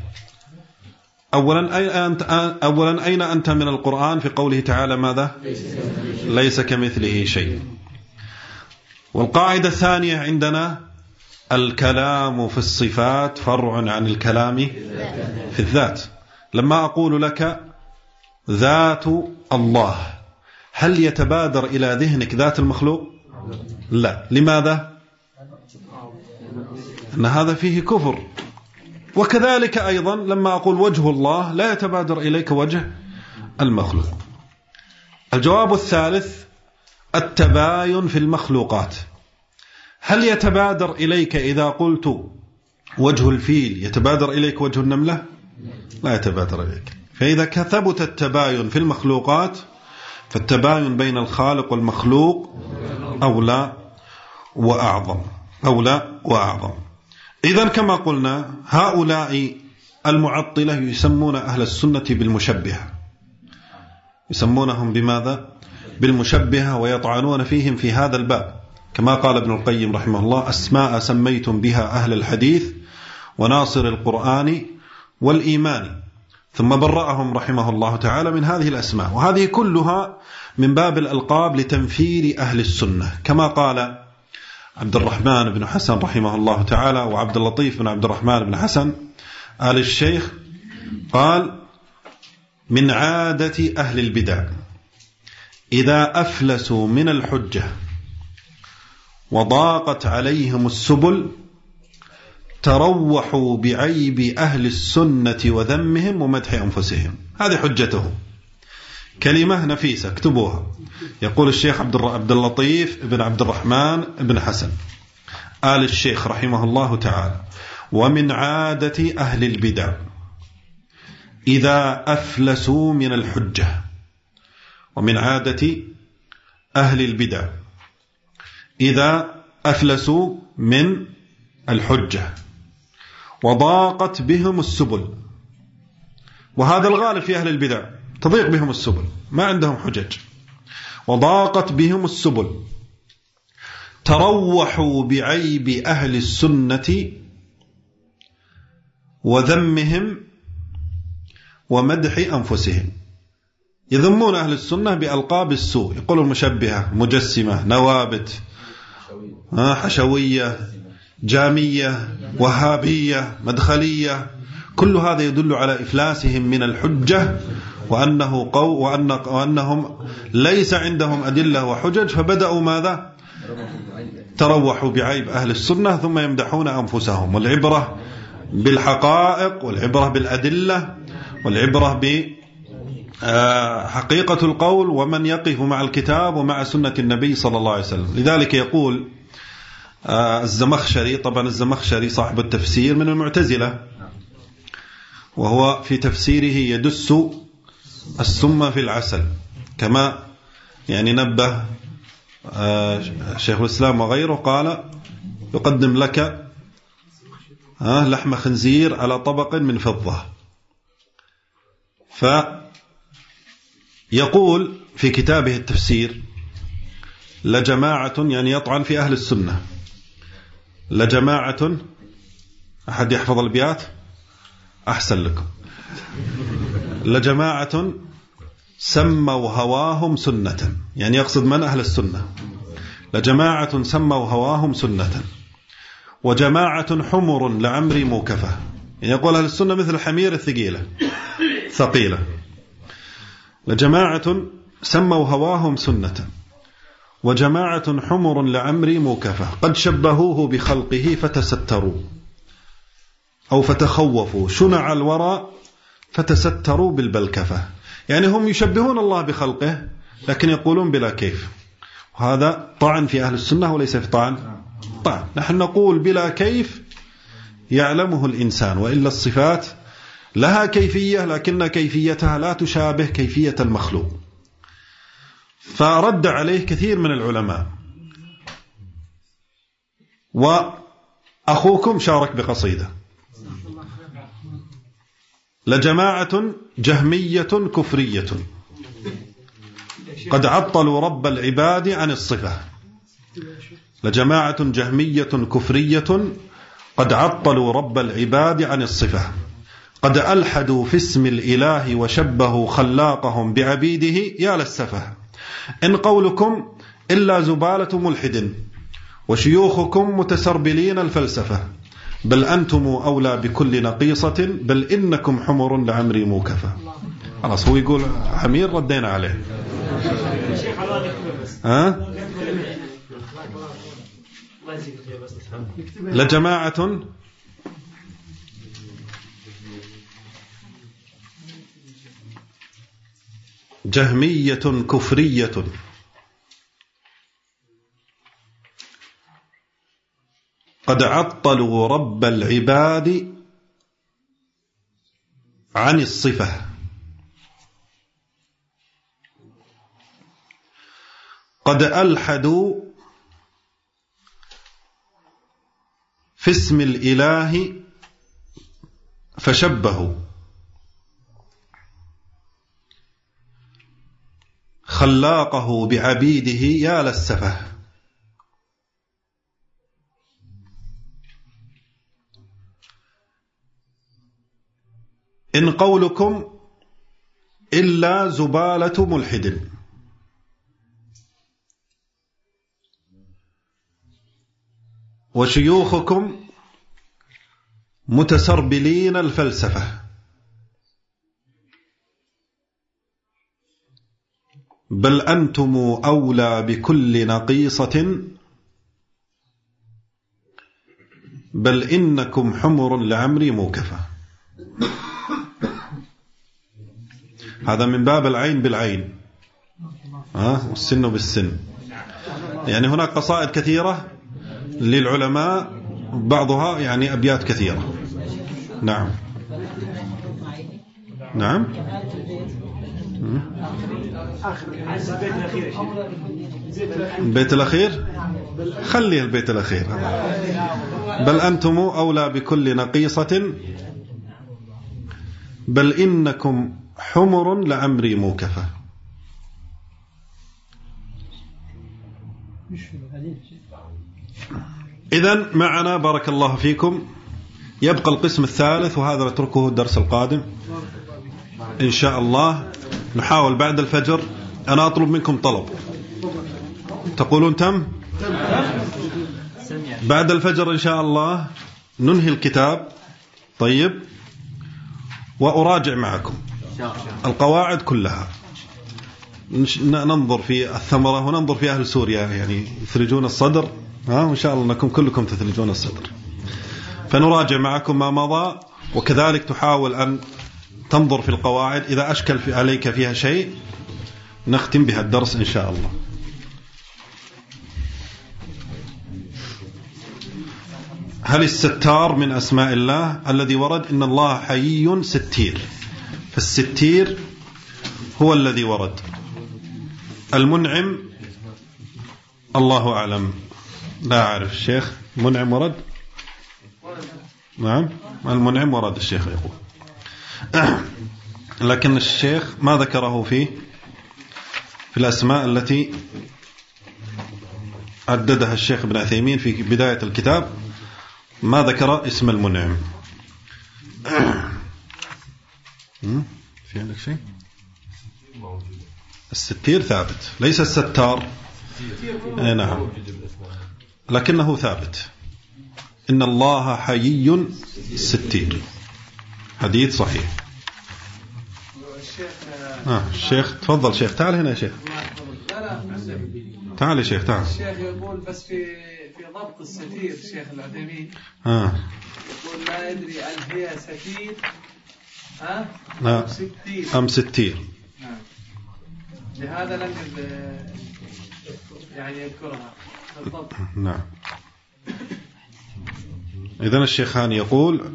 أولا أين أنت من القرآن في قوله تعالى ماذا؟ ليس كمثله شيء. والقاعدة الثانية عندنا الكلام في الصفات فرع عن الكلام في الذات. لما أقول لك ذات الله، هل يتبادر إلى ذهنك ذات المخلوق؟ لا. لماذا؟ أن هذا فيه كفر. وكذلك أيضا لما أقول وجه الله لا يتبادر إليك وجه المخلوق. الجواب الثالث التباين في المخلوقات. هل يتبادر إليك إذا قلت وجه الفيل يتبادر إليك وجه النملة؟ لا يتبادر إليك. فإذا ثبت التباين في المخلوقات فالتباين بين الخالق والمخلوق أولى وأعظم. إذن كما قلنا هؤلاء المعطلة يسمون أهل السنة بالمشبهة. يسمونهم بماذا؟ بالمشبهة، ويطعنون فيهم في هذا الباب كما قال ابن القيم رحمه الله: أسماء سميتم بها أهل الحديث وناصر القرآن والإيمان. ثم برأهم رحمه الله تعالى من هذه الأسماء، وهذه كلها من باب الألقاب لتنفير أهل السنة، كما قال عبد الرحمن بن حسن رحمه الله تعالى وعبد اللطيف بن عبد الرحمن بن حسن آل الشيخ، قال: من عادة أهل البدع إذا أفلسوا من الحجة وضاقت عليهم السبل تروحوا بعيب أهل السنة وذمهم ومدح أنفسهم. هذه حجته، كلمة نفيسة اكتبوها. يقول الشيخ عبد اللطيف بن عبد الرحمن بن حسن آل الشيخ رحمه الله تعالى: ومن عادة أهل البدع إذا أفلسوا من الحجة. ومن عادة أهل البدع إذا أفلسوا من الحجة وضاقت بهم السبل، وهذا الغالب في أهل البدع، تضيق بهم السبل، ما عندهم حجج، وضاقت بهم السبل تروحوا بعيب أهل السنة وذمهم ومدح أنفسهم. يذمون أهل السنة بألقاب السوء، يقولون مشبهة، مجسمة، نوابت، حشوية، جامية، وهابية، مدخلية. كل هذا يدل على إفلاسهم من الحجة، وأنهم ليس عندهم أدلة وحجج، فبدأوا ماذا؟ تروحوا بعيب أهل السنة ثم يمدحون أنفسهم. والعبرة بالحقائق، والعبرة بالأدلة، والعبرة بحقيقة القول، ومن يقف مع الكتاب ومع سنة النبي صلى الله عليه وسلم. لذلك يقول الزمخشري، طبعا الزمخشري صاحب التفسير من المعتزلة، وهو في تفسيره يدس السم في العسل، كما يعني نبه شيخ الإسلام وغيره، قال: يقدم لك لحم خنزير على طبق من فضة. فيقول في كتابه التفسير: لجماعة، يعني يطعن في أهل السنة، لجماعة، أحد يحفظ البيات؟ أحسن لكم. لجماعة سموا هواهم سنة، يعني يقصد من؟ أهل السنة. لجماعة سموا هواهم سنة وجماعة حمر لعمري موكفة. يعني يقول أهل السنة مثل الحمير الثقيلة ثقيلة. لجماعة سموا هواهم سنة وجماعة حمر لعمري موكفة قد شبهوه بخلقه فتستروا أو فتخوفوا شنع الورى فتستروا بالبلكفة. يعني هم يشبهون الله بخلقه لكن يقولون بلا كيف، وهذا طعن في أهل السنة وليس في طعن. نحن نقول بلا كيف يعلمه الإنسان، وإلا الصفات لها كيفية لكن كيفيتها لا تشابه كيفية المخلوق. فرد عليه كثير من العلماء، وأخوكم شارك بقصيدة: لجماعة جهمية كفرية قد عطلوا رب العباد عن الصفة. لجماعة جهمية كفرية قد عطلوا رب العباد عن الصفة قد ألحدوا في اسم الإله وشبهوا خلاقهم بعبيده يا للسفة. إن قولكم إلا زبالة ملحد وشيوخكم متسربلين الفلسفة بل أنتم أولى بكل نقيصة بل إنكم حمر لعمري موكفة. خلاص هو يقول عمير ردينا عليه. ها لجماعة جهمية كفرية قد عطلوا رب العباد عن الصفة، قد ألحدوا في اسم الإله فشبهوا، خلاقه بعبيده يا للسفه. إن قولكم إلا زبالة ملحد، وشيوخكم متسربلين الفلسفة، بل أنتم أولى بكل نقيصة، بل إنكم حمر لعمري موكفة. هذا من باب العين بالعين والسن بالسن. يعني هناك قصائد كثيرة للعلماء، بعضها يعني أبيات كثيرة. نعم نعم. البيت الأخير خلي البيت الأخير. بل أنتم أولى بكل نقيصة، بل إنكم حمر لعمري موكفة. إذن معنا بارك الله فيكم يبقى القسم الثالث، وهذا نتركه الدرس القادم إن شاء الله. نحاول بعد الفجر. أنا أطلب منكم طلب، تقولون تم؟ بعد الفجر إن شاء الله ننهي الكتاب. طيب، وأراجع معكم القواعد كلها، ننظر في الثمرة وننظر في أهل سوريا يعني يثلجون الصدر، وإن شاء الله أنكم كلكم تثلجون الصدر. فنراجع معكم ما مضى، وكذلك تحاول أن تنظر في القواعد، إذا أشكل عليك فيها شيء نختم بها الدرس إن شاء الله. هل الستار من أسماء الله؟ الذي ورد إن الله حيي ستير، فالستير هو الذي ورد. المنعم الله أعلم، لا أعرف. الشيخ منعم ورد؟ نعم المنعم ورد الشيخ يقول، لكن الشيخ ما ذكره في الأسماء التي عددها الشيخ ابن عثيمين في بداية الكتاب، ما ذكر اسم المنعم. في عندك شيء؟ الستير ثابت، ليس الستار. نعم، لكنه ثابت. إن الله حيي ستير، حديث صحيح. الشيخ تفضل. شيخ تعال هنا يا شيخ. تعال يا شيخ تعال. الشيخ يقول بس في ضبط الستير شيخ العثيمين يقول لا يدري هل هي ستير أم ستير. نعم، لهذا لم يعني يذكرها بالضبط. نعم. إذن الشيخان يقول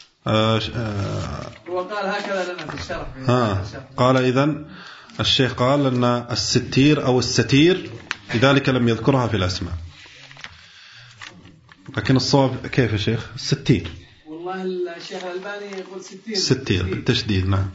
هو قال هكذا لنا في الشرح. قال إذن الشيخ قال أن الستير أو الستير، لذلك لم يذكرها في الأسماء. لكن الصواب كيف يا شيخ؟ الستير. والله الشيخ الألباني يقول ستير. ستير بالتشديد. نعم.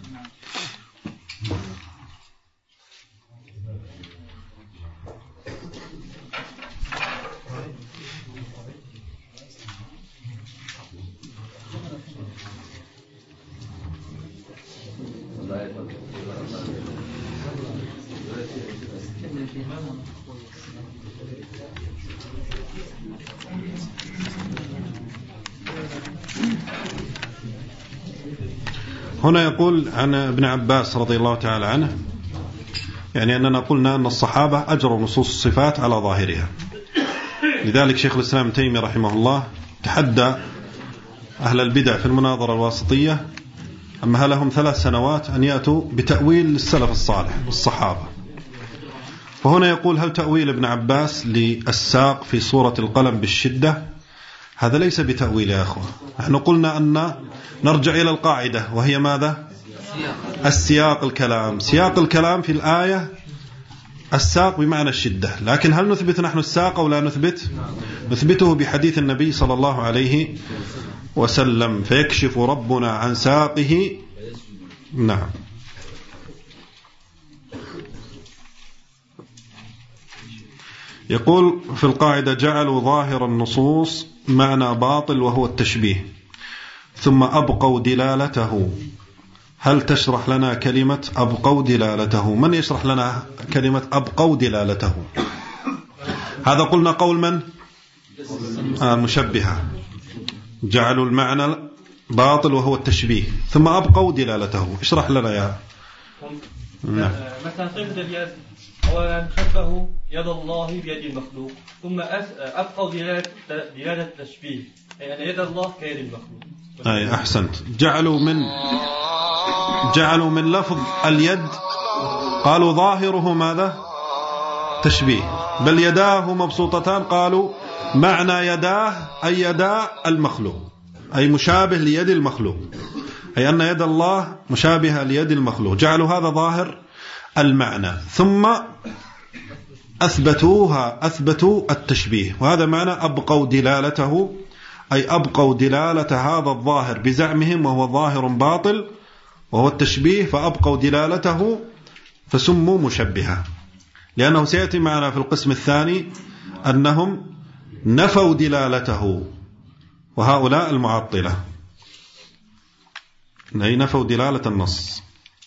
هنا يقول عن ابن عباس رضي الله تعالى عنه، يعني أننا قلنا أن الصحابة أجروا نصوص الصفات على ظاهرها. لذلك شيخ الإسلام ابن تيمية رحمه الله تحدى أهل البدع في المناظرة الواسطية، أما لهم 3 سنوات أن يأتوا بتأويل السلف الصالح والصحابة. وهنا يقول: هل تأويل ابن عباس للساق في سورة القلم بالشدة؟ هذا ليس بتأويل يا أخوة. نحن قلنا أن نرجع إلى القاعدة، وهي ماذا؟ السياق الكلام. سياق الكلام في الآية الساق بمعنى الشدة، لكن هل نثبت نحن الساق أو لا نثبت؟ نثبته بحديث النبي صلى الله عليه وسلم: فيكشف ربنا عن ساقه. نعم. يقول في القاعدة: جعلوا ظاهر النصوص معنى باطل وهو التشبيه، ثم أبقوا دلالته. هل تشرح لنا كلمة أبقوا دلالته؟ من يشرح لنا كلمة أبقوا دلالته؟ هذا قلنا قول من؟ المشبهة. جعلوا المعنى باطل وهو التشبيه ثم أبقوا دلالته. اشرح لنا يا نعم. مثلا صفة اليد، أولا شبهوا يد الله بيد المخلوق، ثم أبقوا دلالة التشبيه، أي أن يد الله كيد المخلوق. أي أحسنت. جعلوا من لفظ اليد قالوا ظاهره ماذا؟ تشبيه، بل يداه مبسوطتان قالوا معنى يداه أي يدا المخلوق، أي مشابه ليد المخلوق، أي أن يد الله مشابهة ليد المخلوق. جعلوا هذا ظاهر المعنى، ثم أثبتوا التشبيه، وهذا معنى أبقوا دلالته، أي أبقوا دلالة هذا الظاهر بزعمهم وهو ظاهر باطل وهو التشبيه، فأبقوا دلالته فسموا مشبهة. لأنه سيأتي معنا في القسم الثاني أنهم نفوا دلالته، وهؤلاء المعطلة نفوا دلالة النص.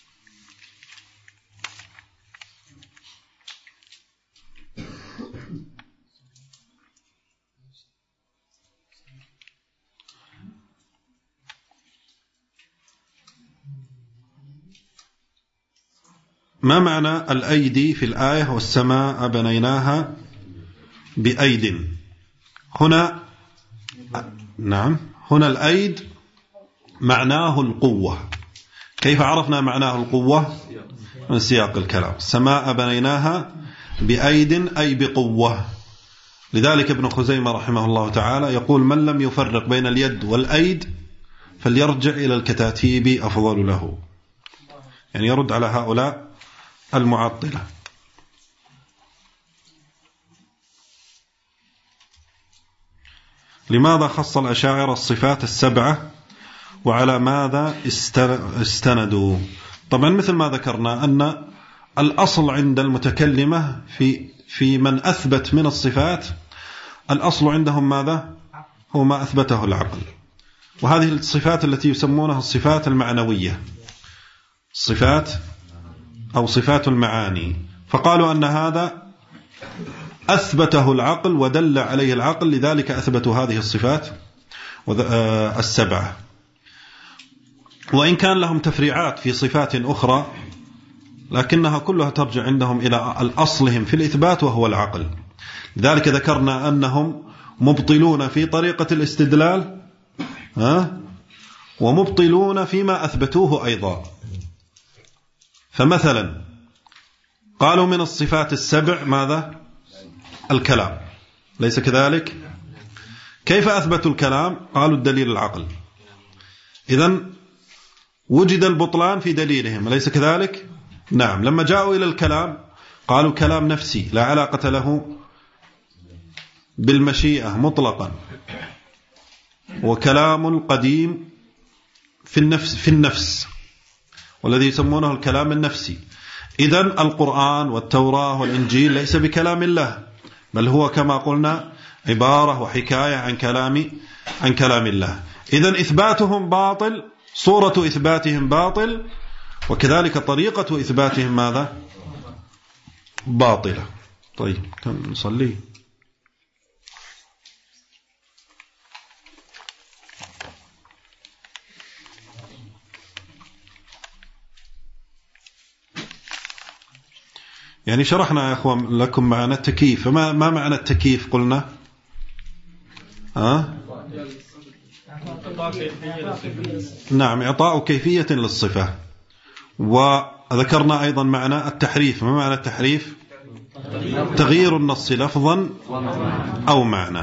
ما معنى الأيدي في الآية والسماء بنيناها بأيد؟ هنا نعم، هنا الأيد معناه القوة. كيف عرفنا معناه القوة؟ من سياق الكلام. السماء بنيناها بأيد أي بقوة. لذلك ابن خزيمة رحمه الله تعالى يقول: من لم يفرق بين اليد والأيد فليرجع إلى الكتاتيب أفضل له. يعني يرد على هؤلاء المعطلة. لماذا خص الأشاعرة الصفات السبعة وعلى ماذا استندوا؟ طبعا مثل ما ذكرنا أن الأصل عند المتكلمة في من أثبت من الصفات، الأصل عندهم ماذا؟ هو ما أثبته العقل. وهذه الصفات التي يسمونها الصفات المعنوية، صفات أو صفات المعاني، فقالوا أن هذا أثبته العقل ودل عليه العقل، لذلك أثبتوا هذه الصفات السبعة. وإن كان لهم تفريعات في صفات أخرى، لكنها كلها ترجع عندهم إلى الأصلهم في الإثبات وهو العقل. لذلك ذكرنا أنهم مبطلون في طريقة الاستدلال، ومبطلون فيما أثبتوه أيضا. فمثلا قالوا من الصفات السبع ماذا؟ الكلام، ليس كذلك؟ كيف أثبتوا الكلام؟ قالوا الدليل العقل. إذن وجد البطلان في دليلهم، ليس كذلك؟ نعم. لما جاءوا إلى الكلام قالوا كلام نفسي لا علاقة له بالمشيئة مطلقا، وكلام قديم في النفس والذي يسمونه الكلام النفسي. إذن القرآن والتوراة والإنجيل ليس بكلام الله، بل هو كما قلنا عبارة وحكاية عن كلام الله. إذن إثباتهم باطل، صورة إثباتهم باطل، وكذلك طريقة إثباتهم ماذا؟ باطلة. طيب كم نصلي؟ يعني شرحنا يا أخوان لكم معنى التكييف. فما معنى التكييف قلنا؟ نعم، إعطاء كيفية للصفة. وذكرنا أيضا معنى التحريف. ما معنى التحريف؟ تغيير النص لفظا أو معنى.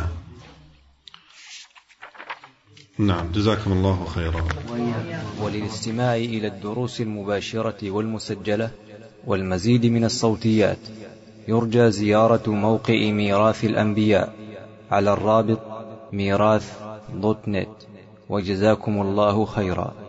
نعم، جزاكم الله خيرا. وللاستماع إلى الدروس المباشرة والمسجلة والمزيد من الصوتيات يرجى زيارة موقع ميراث الأنبياء على الرابط ميراث.net. وجزاكم الله خيرا.